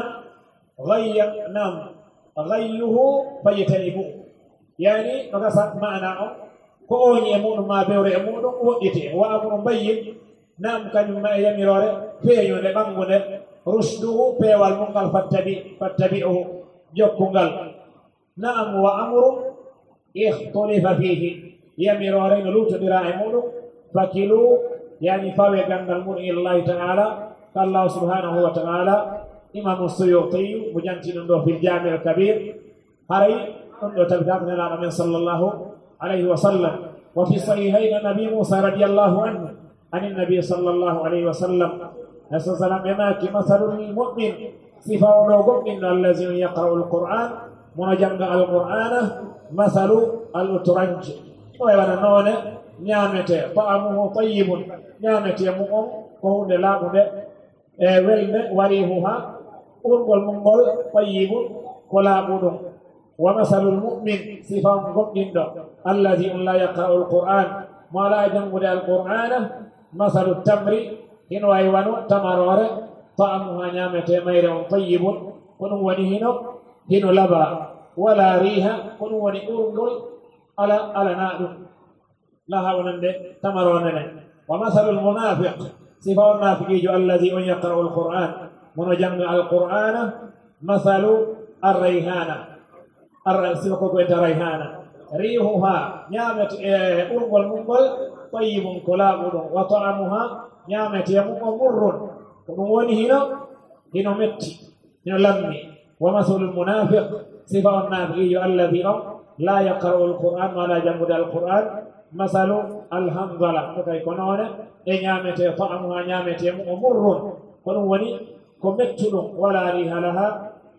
B: gayya naam gayyuhu fayitanibu yani no gasa mana o ko oñi e muɗum ma bewre e muɗum woɗɗite wa amru bayyin nam kanyum ma yamirore peeyode ɓangude rusduhu peewal mungal fattabi fattabi'uhu jokkungal naam wa amru ikhtalifa fihi yamirore no lutodira e muɗum fakilu yani fawe gandal mum ilallahi ta'ala kallahu subhanahu wa ta'ala imamu suyuti mo janti ɗum ɗo fil jami al kabir haray ɗum ɗo tabitaka nelaɗo men sallllahu alayhi wa sallam wa fi sahihayn nabi musa radiallahu anhu an innabi sallllahu alayhi wa sallam sa sallam ɓemaki masalul mu'min sifa oɗo goɗɗinno allazi yaqra'u alquran mono janga alqur'ana masalu al utranj o e waɗa noone ñaamete ta'amuhu tayyibun ñaamete mum on ko hunde laaɓude e welde warihuha ɓurgol mum ngol tayyibun ko laaɓuɗum wa masalul mu'min sifan goɗɗinɗo alladi on la yaqra'u alquran mo ala jangude alqur'ana masalu tamri hino wayi wano tamarore ta'amuha ñaamete mayre on tayyibun ko ɗum woni hino hino laba wala riha ko ɗum woni ɓurgol ala alana ɗum laha wonande tamaronene wa masalu almunafiq sifa on nafiqijo alladi on yaqra'u alquran mono janga alqur'ana masalu arrayhana arra sifa ko enta rayhana rihuha ñamete e ɓurgol mumgol tayyibun ko laaɓuɗum wa ta'amuha ñamete mumgo murrun ko ɗum woni hino hino metti hino lammi wa masalu almunafiq sifa on nafiqijo alladi on la yaqra'u alquran wala jangude alquran masalu alhamdala ko kay ko noone e ñaamete ta'amuha ñaamete mum o murrun ko ɗum woni ko mettuɗum wala riha laha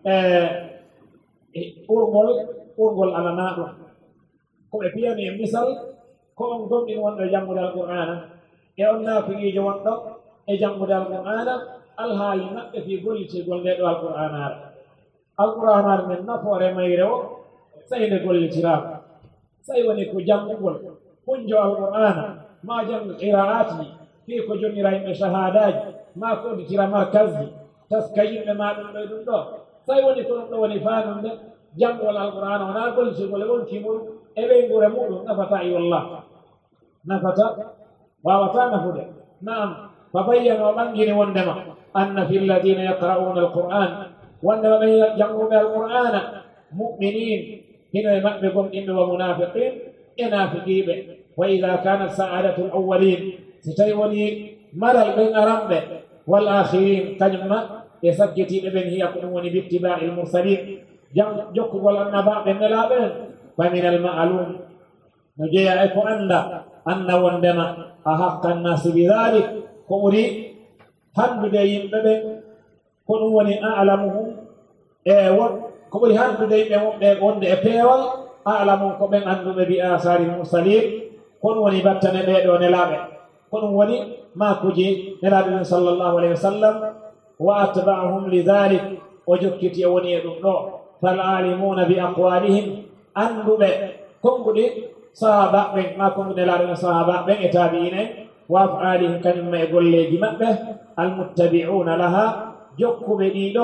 B: e ɓurgol ɓurgol alana ɗum ko ɓe piyani e misal ko on gomɗin wonɗo e janngude alqur'ana e on naafiqiijo wonɗo e janngude alqur'ana alhaali maɓɓe fii gollitirgol nde ɗo alqur'anare alqur'anare men nafoore mayre o sayi nde gollitiraama sayi woni ko janngugol hunjo alqur'ana ma janngu qira'ati fii ko jonnira yimɓe shahadaji ma ko ɗitira markasji taska yimɓe ma ɗum ɗo e ɗum ɗo sayi woni ko ɗum ɗo woni faanumde janngol alqur'ana wona gollitirgol e wonki muɗum e ɓeygure muɗum nafata i wallah nafata wawata nafude naam fa bayyano ɓangini wondema anna fi lladina yaqra'una alqur'an wondema ɓe jannguɓe alqur'ana mu'minin hino e maɓɓe gomɗinɓe wa munafiqin e nafiqiɓe wa ida kanat sa'adatu l awwalin si tawi woni maral ɓen aranɓe wal akhirin kañumma e sakkitiɓe ɓen hiya ko ɗum woni bittiba'i l mursalin jokkugol annabaɓe nelaɓen fa min al ma'lum no jeeya e ko anda anna wondema a hakka nnasi bi dhalik ko ɓuri handude yimɓe ɓen ko ɗum woni a'lamuhum e won ko ɓuri handude yimɓe wonɓe wonde e peewal a'lamuhum ko ɓen anduɓe bi asari l mursalin ko ɗum woni battane ɓeɗo nelaɓe ko ɗum woni makuji nelaɓe ɓen sallllahu alayhi wa sallam wa atba'ahum li dhalik o jokkiti e woni e ɗum ɗo fal alimuna bi aqwalihim anduɓe konguɗi sahaba ɓen ma kongu nelaɗo ɓen sahaba ɓen e tabi'ine wa af'alihim kañumma e golleji maɓɓe almuttabi'una laha jokkuɓe ɗiɗo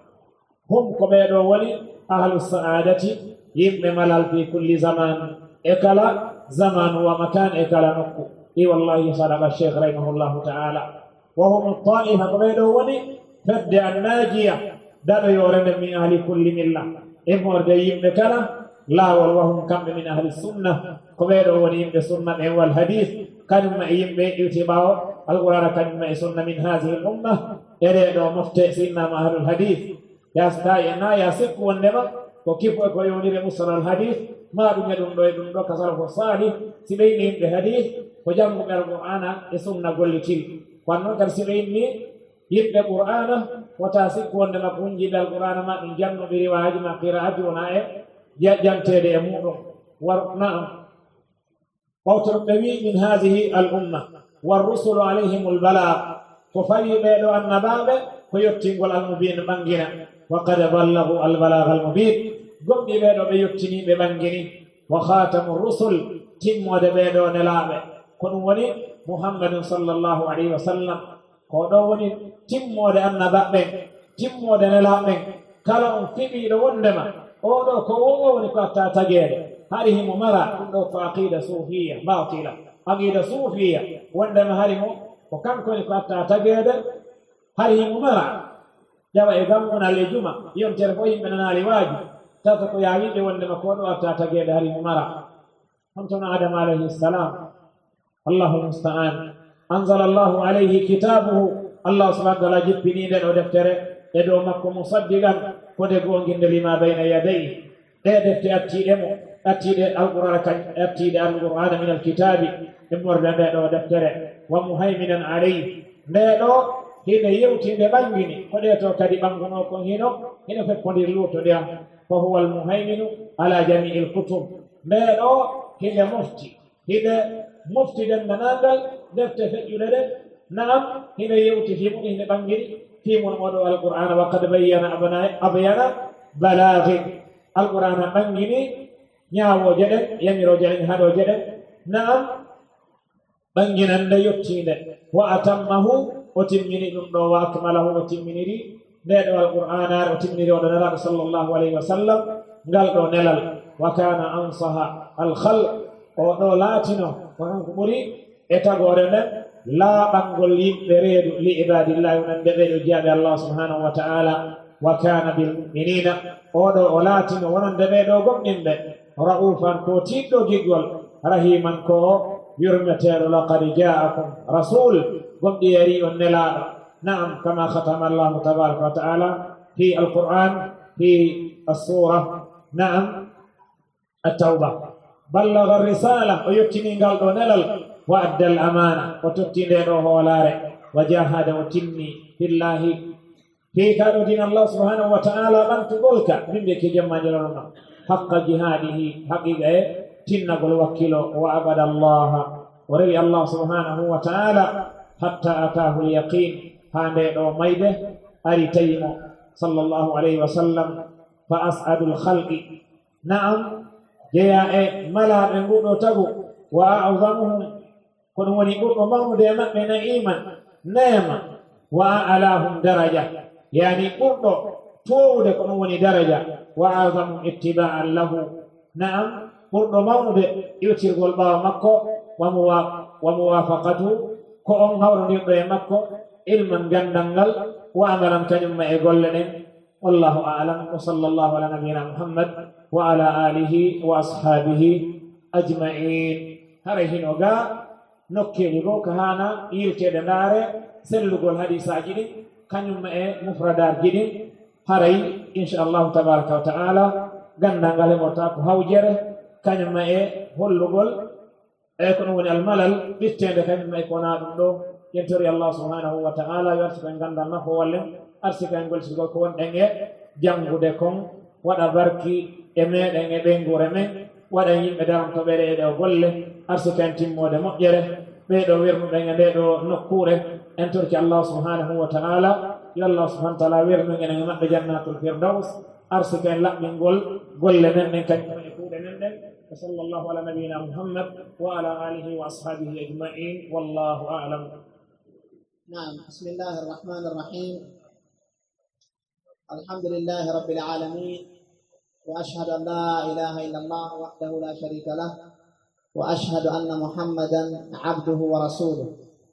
B: hum ko ɓeɗo woni ahlu sa'adati yimɓe malal fi kulli zaman e kala zaman wa makan e kala nokku i wallahi sadaqa cheikh rahimahullahu ta'ala wa hum ta'ifa ko ɓeɗo woni fedde annajiya daɗo yorende min ahli kulli milla e morde yimɓe kala laawol wahum kamɓe min ahli sunna ko ɓeeɗo woni yimɓe sunna ɓen wal hadis kañumma e yimɓe iwtiɓawo alqur'ana kañumma e sunna min hadihi l umma e ɗeɗo mofte sinnama ahlul hadis yasta e na ya sikku wondema ko kifu e ko yonire musal al hadis ma ɗum e ɗum ɗo e ɗum ɗo kasalafu salih si ɓeyni yimɓe hadis ko jannguɓe alqur'ana e sunna gollitiri kono noon kadi si ɓeyni yimɓe qur'ana wota sikku wondema ko hunjiɓe alqur'ana ma ɗum jannuɓe riwaji ma qira'ati wona e jantede e muɗum war naam ɓawtoɗo ɓe wi min hadihi al umma warrusulu alayhim lbalagh ko fawi ɓeɗo annabaɓe ko yettingol almubin ɓangina wa qad ballahu albalagh almubin goɗɗi ɓeɗo ɓe yettiniɓe ɓangini wa khatamu rusul timmode ɓeɗo nelaɓe ko ɗum woni muhammadun sallllahu alayhi wa sallam ko ɗo woni timmode annabaɓen timmode nelaɓen kala on fiɓiɗo wondema oɗo ko o woni ko atta tageede hari himo mara ɗum ɗo ko aqida sufiya batila aqida sufiya wondema hari mo ko kankoni ko atta tageede har himo mara jawa e gammunal e juma yontere fo yimɓe nanaali waaji tata ko yaa yimɓe wonde makko ɗo atta tageede har himo mara on tono adama alayhi salam allahu musta'an anzala allahu alayhi kitabuhu allah subhanahu wa ta'ala jippiniinde ɗo deftere e dow makko musaddiqan kode gonginde lima bayna yadayhi ɗe defte attiiɗe mo attiiɗe alqur'ana kañ attiiɗe alqur'ana min alkitabi e morde nde ɗo deftere wa muhayminan alayhi nde ɗo hine yewtinde ɓangini ko ɗe to kadi ɓanguno kon hino hino fekkondir luuto ndiyam fa huwa almuhayminu ala jamii lkutub nde ɗo hine mofti hine mofti dendanangal defte feƴƴuɗe ɗe naam hine yewti fimu hine ɓangini fimun oɗo alqur'ana wa qad bayyana abyana balaghi alqur'ana ɓangini ñaawoje ɗen yamiroje ɗen haɗoje ɗen naam ɓanginande yettinde wa atammahu o timmini ɗum ɗo wa akmalahu o timminiri nde ɗo alqur'anare o timminiri oɗo nelaɗo sallllahu alayhi wa sallam ngal ɗo nelal wa kana ansaha alkhalq o ɗo laatino ko kanko ɓuri e tagore nden laaɓangol yimɓe reedu li ibadillahi wonande ɓeɗo jeyaɓe allah subhanahu wa ta'ala wa kana bilmuminina oɗo o laatino wonande ɓeɗo gomɗinɓe ra'ufan ko tiɗɗo giggol rahiman ko yurmeteɗo laqad ja'akum rasul gomɗi yari on nelaɗo na'am kama khatama allahu tabaraka wa ta'ala fi alquran fi assura na'am at-tawba ballagha risala o yettini ngal ɗo nelal wa adda al amana o totti nde ɗo hoolare wa jahada o timmi fillahi fi kaɗo din allah subhanahu wa ta'ala ɓantugolka mimɓe ke jemmajelonono haqqa jihadihi haqiqa e tinnagol wakkilo wa abada allaha o rewi allah subhanahu wa ta'ala hatta atahu lyaqin ha nde ɗo mayde ari tawimo sallllahu alayhi wa sallam fa as'adu lhalqi na'am jeya e malaɓe nguɗo tagu wa a'zamuhum ko ɗum woni ɓurɗo mawnude e maɓɓe na'iman nema wa a'lahum daraja yani ɓurɗo towude ko ɗum woni daraja wa a'zamuhum ittiba'an lahu na'am ɓurɗo mawnude iwtirgol ɓawa makko wa muwafaqatu ko on hawrondirɗo e makko ilman gandal ngal wa amalan kañumma e golle ɗen wallahu a'lam wa sallallahu ala nabiyina muhammad wa ala alihi wa ashabihi ajma'in hara hino ga nokkeji go ko hana yiltede ndaare sellugol hadisaji ɗin kañumma e mufradarji ɗin haray inchallahu tabaraka wa ta'ala gandal ngal heɓota ko hawjere kañumma e hollugol e ko ɗum woni almalal ɓittede kañumma e kona ɗum ɗo yentori allah subhanahu wa ta'ala yo arsi koye gandal nafowalle arsi koye golsigol ko wonɗen e jangude kon waɗa barki e meɗen e ɓeygure men waɗa yimɓe daranto ɓeɗe e ɗe golle arsi koyen timmode moƴƴere ɓeɗo wernuɗen e nde ɗo nokkure en torki allah subhanahu wa ta'ala yo allah subhanahu wa ta'ala wernuɗen enen e maɓɓe jannatul firdaus arsi koyen laɓɓingol golle men ɗen kañum e kuuɗe men ɗen وصلى الله على نبينا محمد وعلى آله وأصحابه أجمعين والله أعلم.
C: نعم بسم الله الرحمن الرحيم الحمد لله رب العالمين وأشهد أن لا إله إلا الله وحده لا شريك له وأشهد أن محمدا عبده ورسوله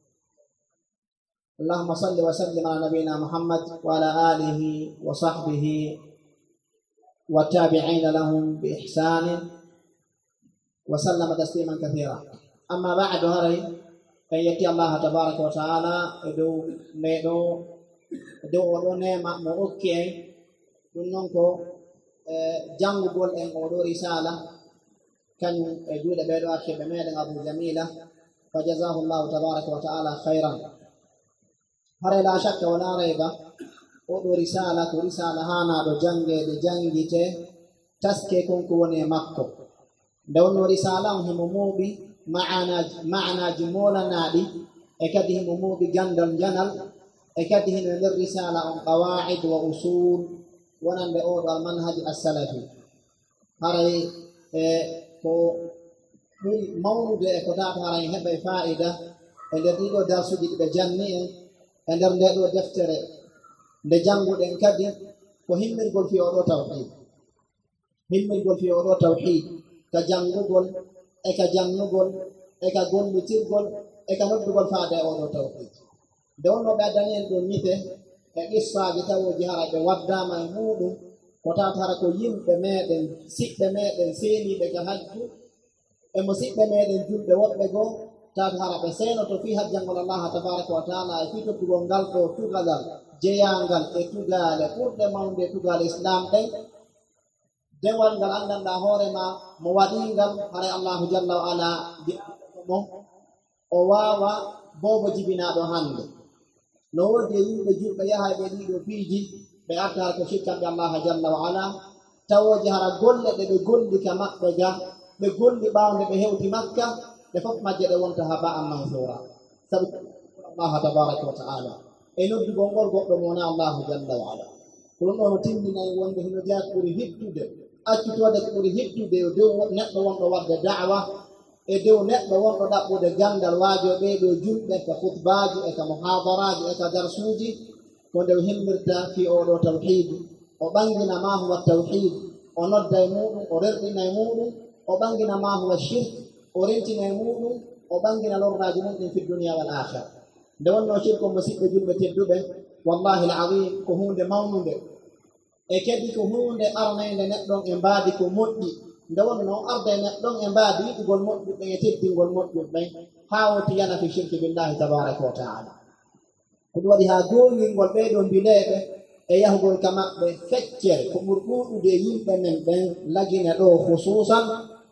C: اللهم صل وسلم على نبينا محمد وعلى آله وصحبه والتابعين لهم بإحسان وسلم تسليما كثيرا. أما بعد هري فيتي الله تبارك وتعالى دو ميدو دو ودونه ما موكي دونكو جانغ بول ان اودو رساله كان جود بيدو اخي بميدن ابو جميله فجزاه الله تبارك وتعالى خيرا. هري لا شك ولا ريب اودو رساله رساله هانا دو جانغي دي جانغيته تسكي كونكو وني مكو دون رسالة هم موبي معنا معنا جمولا نادي أكده موبي جندل جنل أكده من الرسالة عن قواعد وأصول ونن بأود المنهج السلفي. هاي كو مولود كتاب هاي هبة فائدة الذي هو درس جد بجنة الذي هو دفتر لجنب الكذب وهم يقول في أوضاع توحيد هم يقول في أوضاع توحيد ka jangugol e ka jangugol e ka gollitirgol e ka noddugol faade o ɗo tawhid nde wonno ɓe addani en ɗo mite e qissaaji tawoji hara ɓe waddama e muɗum ko tawata hara ko yimɓe meɗen siɓɓe meɗen seeniɓe ka hajju e mo siɓɓe meɗen julɓe woɓɓe goo tawata hara ɓe seenoto fi hajjangol allaha tabaraka wa taala e fi tottugol ngal ɗo tugalal jeyangal e tugale ɓurɗe mawde e tugale islam ɗen dewal ngal anndanɗa hoorema mo waɗingal haray allahu jalla wa ala mo o waawa bobo jibinaɗo hande no wodi e yimɓe julɓe yaha ɓe ɗiɗo piiji ɓe arta ko shirkamɓe allaha jalla wa ala tawoji hara golle ɗe ɓe golli ka maɓɓe ga ɓe golli ɓawnde ɓe hewti makka ɓe fof majje ɗe wonta ha ba an mansura sabu allaha tabaraka wa taala e noddugol ngol goɗɗo mo wona allahu jalla wa ala ko ɗum ɗo no timminayi wonde hino jeya ko ɓuri hittude accutode ko ɓuri hittude e dow neɗɗo wonɗo wadde da'wa e dow neɗɗo wonɗo ɗaɓɓude gandal waajo ɓeeɗo julɓe ka khutbaji e ka muhadaraji e ka darsuji ko nde himmirta fi oɗo tawhid o ɓangina ma huwa tawhid o nodda e muɗum o rerɗina e muɗum o ɓangina ma huwa shirk o rentina e muɗum o ɓangina lorraji mum ɗin fi dunia wal akhira nde wonno shirko mo siɓɓe julɓe tedduɓe wallahi alazim ko hunde mawnude e kadi ko hunde arnayde neɗɗon e mbaadi ko moƴƴi nde wonno arde neɗɗon e mbaadi yiɗugol moƴƴuɓe e teddingol moƴƴuɓɓen haa woti yana fi shirki billahi tabaraka wa taala ko ɗum waɗi haa goongilngol ɓeeɗo mbileeɓe e yahugol ka maɓɓe feccere ko ɓuri ɗuuɗude yimɓe men ɓen lagine ɗo hususan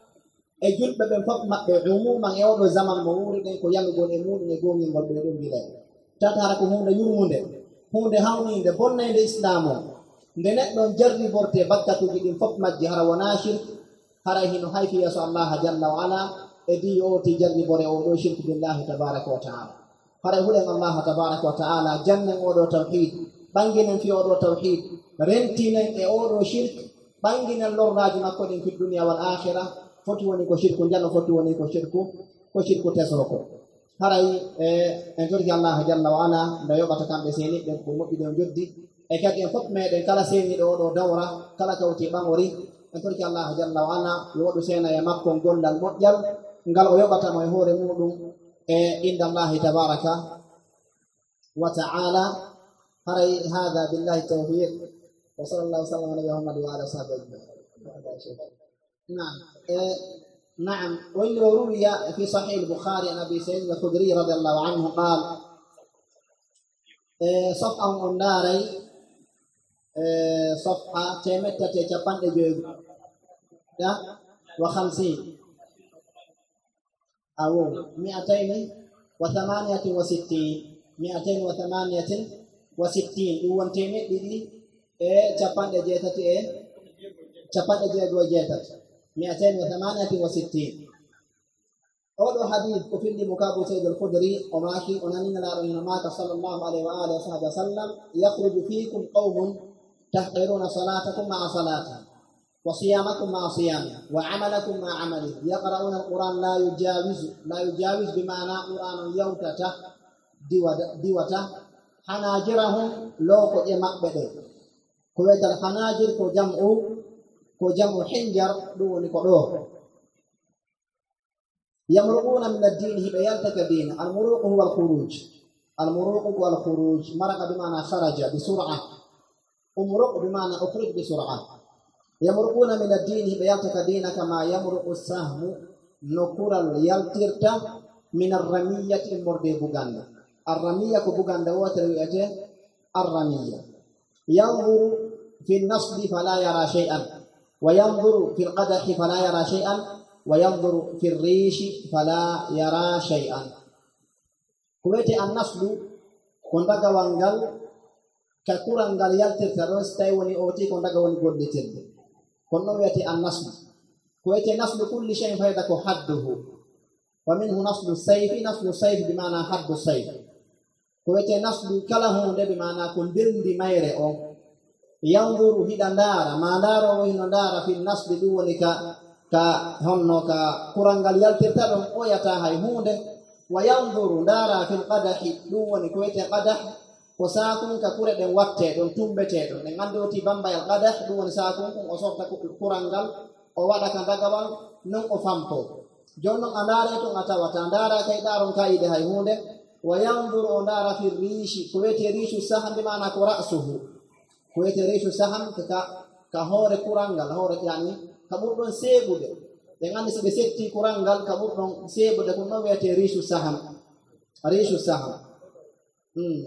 C: e julɓe ɓen fof maɓɓe umuman e oɗo zaman mo wuuriɗen ko yalugol e muɗum e goongilngol ɓeeɗo mbileeɓe tata hara ko hunde yurmunde hunde hawninde bonnede islam o nde neɗɗon jarriborte bakkatuji ɗin fof majji hara wona shirk haray hino hayfi yeeso allaha jalla wa ala e di oti jarribore o ɗo shirku billahi tabaraka wa taala haray huɗen allaha tabaraka wa taala jannen oɗo tawhid ɓanginen fi oɗo tawhid rentinen e oɗo shirk ɓanginen lorraji makko ɗin fi dunia wal akhira foti woni ko shirku jano foti woni ko shirku ko shirku tesroko haray e en jorgi allaha jalla wa ala nde yoɓata kamɓe seeniɓɓe ko moƴƴude o joddi e kadi en fof meɗen kala seeniɗo oɗo dawra kala kawti ɓamori en torki allah jalla wa ala yo waɗu seena e makko gondal moƴƴal ngal o yoɓatamo e hoore muɗum e inde allahi tabaraka wa taala haray hada billahi tawfiq wa sallallahu sallam ala muhammad wa ala sahbihi نعم إيه نعم واللي روي في صحيح البخاري عن ابي سعيد الخدري رضي الله عنه قال إيه صفحه الناري إيه صفحه تمتة تجبان دجوج وخمسين او مئتين وثمانية وستين مئتين وثمانية وستين وانتمت دي إيه جبان دجيتة إيه جبان دجوج وجيتة مئتين وثمانية وستين أول حديث كفر مكابو سيد الخدري وماكي ونانين الأرمين مات صلى الله عليه وآله وصحبه وسلم يخرج فيكم قوم تحقرون صلاتكم مع صلاتهم وصيامكم مع صيامه وعملكم مع عمله يقرؤون القرآن لا يجاوز لا يجاوز بمعنى قرآن يوتته ديوته حناجرهم لوكو يمقبده كويت الحناجر كو جمعوا ko jamu hinjar ɗum woni ko ɗo yamruquna min ad-din hiɓe yaltaka din al-muruqu huwa al-khuruj al-muruqu huwa al-khuruj maraka bimana kharaja bi sur'a umruq bimana ukhrij bi sur'a yamruquna min ad-din hiɓe yaltaka dina kama yamruqu sahmu nokural yaltirta min ar-ramiyati morde buganda ar-ramiya ko buganda wotere wi'ete ar-ramiya yanzuru fi an-nasbi fala yara shay'an وينظر في القدح فلا يرى شيئا وينظر في الريش فلا يرى شيئا كويتي النصب كوندا وانغال كاكورانغال يالتر تروس تايوني اوتي كوندا وان غوديتين كونو ويتي النصب كويتي نصب كل شيء فيدك حده ومنه نصب السيف نصب السيف بمعنى حد السيف كويتي نصب كلاه بمعنى كل بندي مايره او yanzuru hida ndara ma ndaro hino ndara fil nasbi duwoni ka ka honno ka kurangal yaltirta ɗon oyata hay hunde wa yanzuru ndara fil qadahi duwoni ko wete qadah ko sakun ka kure ɗen watte ɗon tumbete ɗon ɗen andoti bambayal qadah duwoni sakun kun o softa kurangal o waɗa ka dagawal non o fampo jonnon andare to ngata andara kay daron kayide hay hunde wa yanzuru andara fi rishi ko wete rishu saham bi mana ko ra'suhu ko wete rishu saham ka ka hore kurangal hore yani kaburdon sebude de ngandi se be setti kurangal kaburdon sebude ko no wete rishu saham rishu saham hmm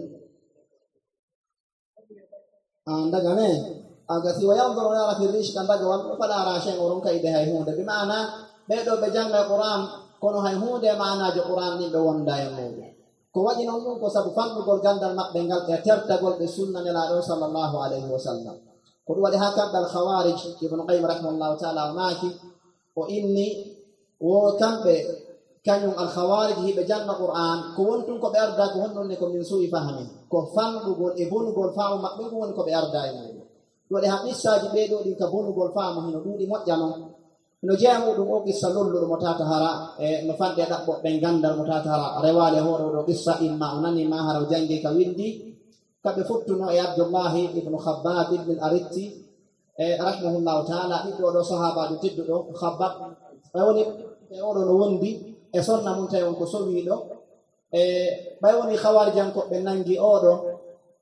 C: anda gane agasi wa yanzuru andara fi rishi kan daga wan fala ra shay oron kayide hay hunde bi mana bedo be janga Quran kono hay hunde maana je Quran ni be wonda e mo ko waji non ko sabu fandu gol gandal mabbe ngal e terta gol be sunna nela do sallallahu alaihi wasallam ko wadi hakka dal khawarij ibn qayyim rahimahullah ta'ala maki o inni wo kambe kanyum al khawarij hibe janga Quran ko wontun ko be arda ko honnon ne ko min su'i fahami ko fandu gol e bonu gol faamu mabbe ko won ko be arda e mo wadi hakissaji be do di ka bonu gol faamu hino dudi mojjano no jeemu dum o qissa lolludo mo tata hara e no fande dabbo be gandal mo tata hara rewale horo do qissa imma onani ma hara jangi ka windi kabe futtuno e Abdullah ibn Khabbab ibn al-Aritti e rahimahullahu ta'ala do do sahaba do tiddo Khabbab e woni e odo no wondi e sonna mun tay on ko sowido e bay woni khawarijan ko be nangi odo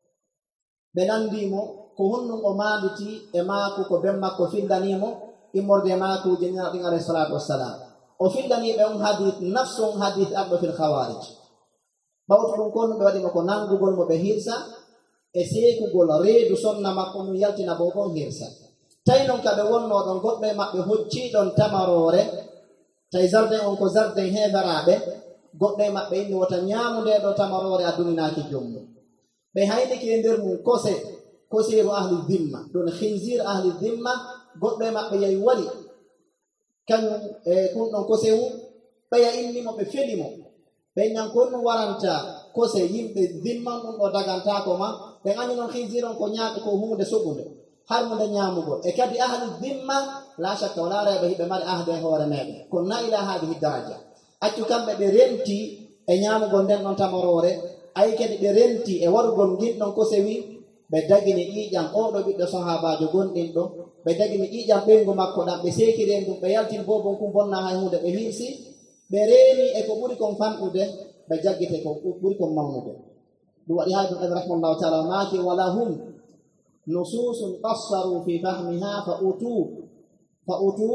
C: be nandimo ko honnum o manditi e maako ko bemma ko findanimo immorde maako jenna din alayhi salatu wassalam o findani be on hadith nafsun hadith abba fil khawarij bawto dum kon be wadi ko nangugol mo be hirsa e seeku gol reedu sonna makko no yaltina bo kon hirsa tay non ka be wonno don godbe mabbe hocci don tamarore tay zarde on ko zarde hebarabe godbe mabbe inni wota nyaamude do tamarore aduninaaki jommu be hayde ki nder mum kose koseru ahli dhimma don khinzir ahli dhimma godbe mabbe yai wali kan e kun non kosewu be ya inni mo be felimo be nyan kon waranta kose yimbe dhimma on do daganta ko ma be ngani non khinziron ko nyaako ko hunde sobude har mo da nyaamugo e kadi ahli dhimma la shakka wala rayba hibe mari ahde hore mebe ko na ila hadi daraja accu kambe be renti e nyaamugo den non tamarore ay kadi be renti e warugol gin non kosewi be dagini ijam o do biddo sahabajo gondin do be dagini ijam bengo makko dam be sekire ndum be yaltin bobon kum bonna hay hunde be hirsi be reeni e ko buri kon fanude be jaggite ko buri kon mawnude du wadi hadu rahimahullahu ta'ala maki walahum nususun qassaru fi fahmiha fa utu fa utu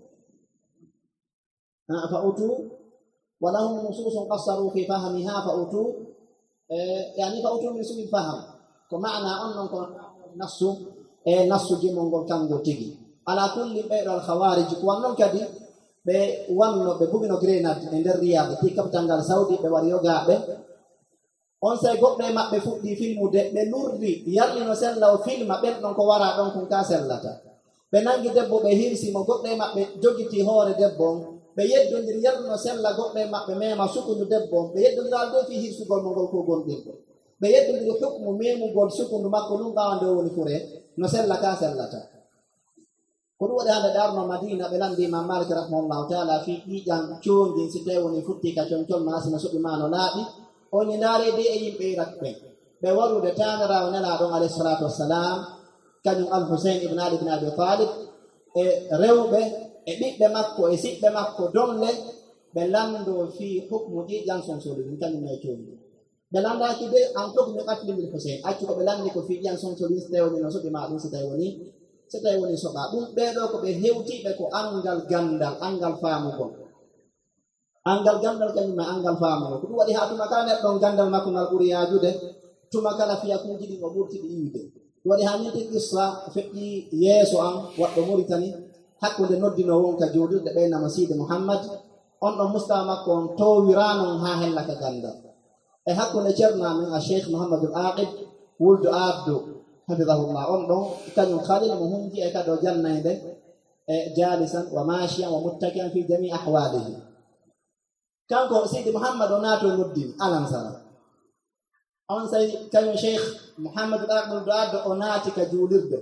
C: fa utu walahum nususun qassaru fi fahmiha fa utu yani fa utu min su'i faham ko maana on non ko nasu e nasu ji mongol kango tigi ala kulli be al khawarij ko non kadi be wanno be bugino grenade e der riyade ti kaptangal saudi be wari yogabe on say godbe mabbe fuddi filmude be lurdi yallino sella o filma ben non ko wara don kun ka sellata be nangi debbo be hirsi mo godbe mabbe jogiti hoore debbo be yeddondir yallino sella godbe mabbe mema sukundu debbo be yeddondiral do fi hirsugol mongol ko gondirgo be yeddondir hukmu memu gol sukundu makko dum bawande woni fure no sella ka sellata ko do wada darno madina be landi imam malik rahimahullahu ta'ala fi ijam chongi site woni futti ka chonchon masina so imano laabi oni ndare de e yimbe rakbe be warude tanara wala don alayhi salatu wassalam kanyum al husayn ibn ali ibn abi talib e rewbe e bibbe makko e sibbe makko donle be lando fi hukmu ijam son soli kanyum may chongi be landa ki be an tok mi qatli bil husayn accu ko be landi ko fi ijam son soli site woni no so be ma dum site woni site woni so ba dum be do ko be hewti be ko angal gandal angal faamu ko angal gandal kanyum angal faamu ko wadi ha tuma kala don gandal makko ngal buri yajude tuma kala fiya ko jidi ko burti di yide wadi ha nyete isra feddi yeso am waddo Mauritani hakkunde noddino wonka jodude be na masjid Muhammad on do mustama ko on towirano ha hella ka gandal e hakkunde cerna men a Sheikh Muhammad al-Aqib wuldu abdu hafizahullah on don kanyum khalil mo hunji e kado jannayde e jalisan wa mashiyan wa muttakian fi jami' ahwalihi kanko Sidi Muhammad onato nuddin alam sala on say kanyo Sheikh Muhammad al-Aqib do onati ka julirde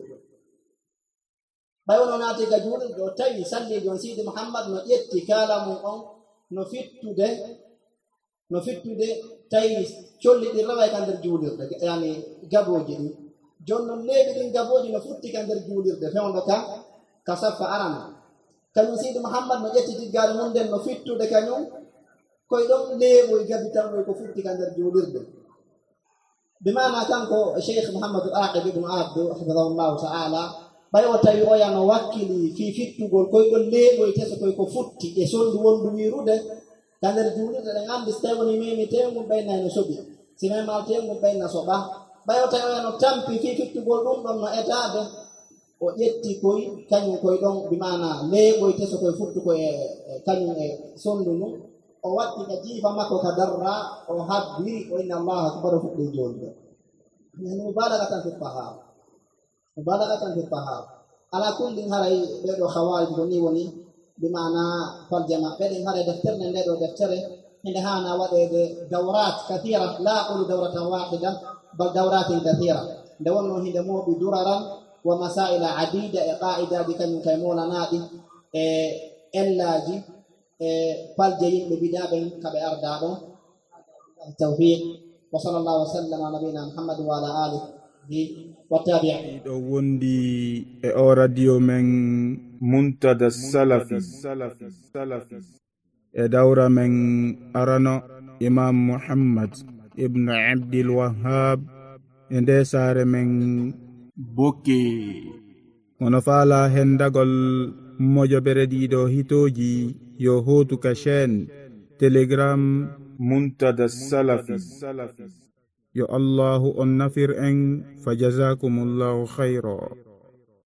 C: bayo onati ka julirde o tawi salli jon Sidi Muhammad no yetti kalamu on no fittude no fittude tawi colli di raway kan der julirde yani gaboji ni jonnon lebi din gaboji no futti kan der julirde fewndo ka kasafa arana kañum seydi mouhammad no ƴetti tiggaade mum nden no fittude kañum koye ɗon leeɓoy gabi tannoy ko futti ka nder juulirde bimana kanko cheikh mouhammadou aqib ibnu abdou hafidahullahu taala ɓay o tawi oyano wakkili fi fittugol koye ɗon leeɓoy teso koye ko futti e sondu wondu wirude ka nder juulirde ɗen anndi so tawi woni memi temum ɓayna no soɓi si memal temum ɓayna soɓa ɓay o tawi oyano tampi fi fittugol ɗum ɗon no etade o ƴetti koye kañum koye ɗon bimana leeɓoy teso koye futtu koye kañum e sondu nu o watti ka jiifa makko ka darra o habbiri o inna allaha akbar o fuɗɗi jolde yani mubalagatan fi tahar mubalagatan fi tahar ala kullin haray ɓeɗo hawarij ko ni woni bimana faljama ɓeɗen haray deftere nde ɗo deftere hende hana waɗede dawrat kathira la aqulu dawratan wahida bal dawratin kathira nde wonno hinde mooɓi duraran wa masaila adida e qa'idaji kañum kay molanaɗi e ellaji e falje yimɓe bidaɓen kaɓe ardaɗo tawfiq wa sallallahu wa sallam ala nabina muhammad wa ala alihi wa tabi'in
A: ɗo wondi e o radio men muntada salafi e dawra men arano imam muhammad ibnu abdil wahhab e nde saare men bokke wono faala hendagol mojoɓere ɗiɗo hitoji yo hotu ka chaine telegram muntada salafi yo allahu on nafir en fa jazakumullahu khayra.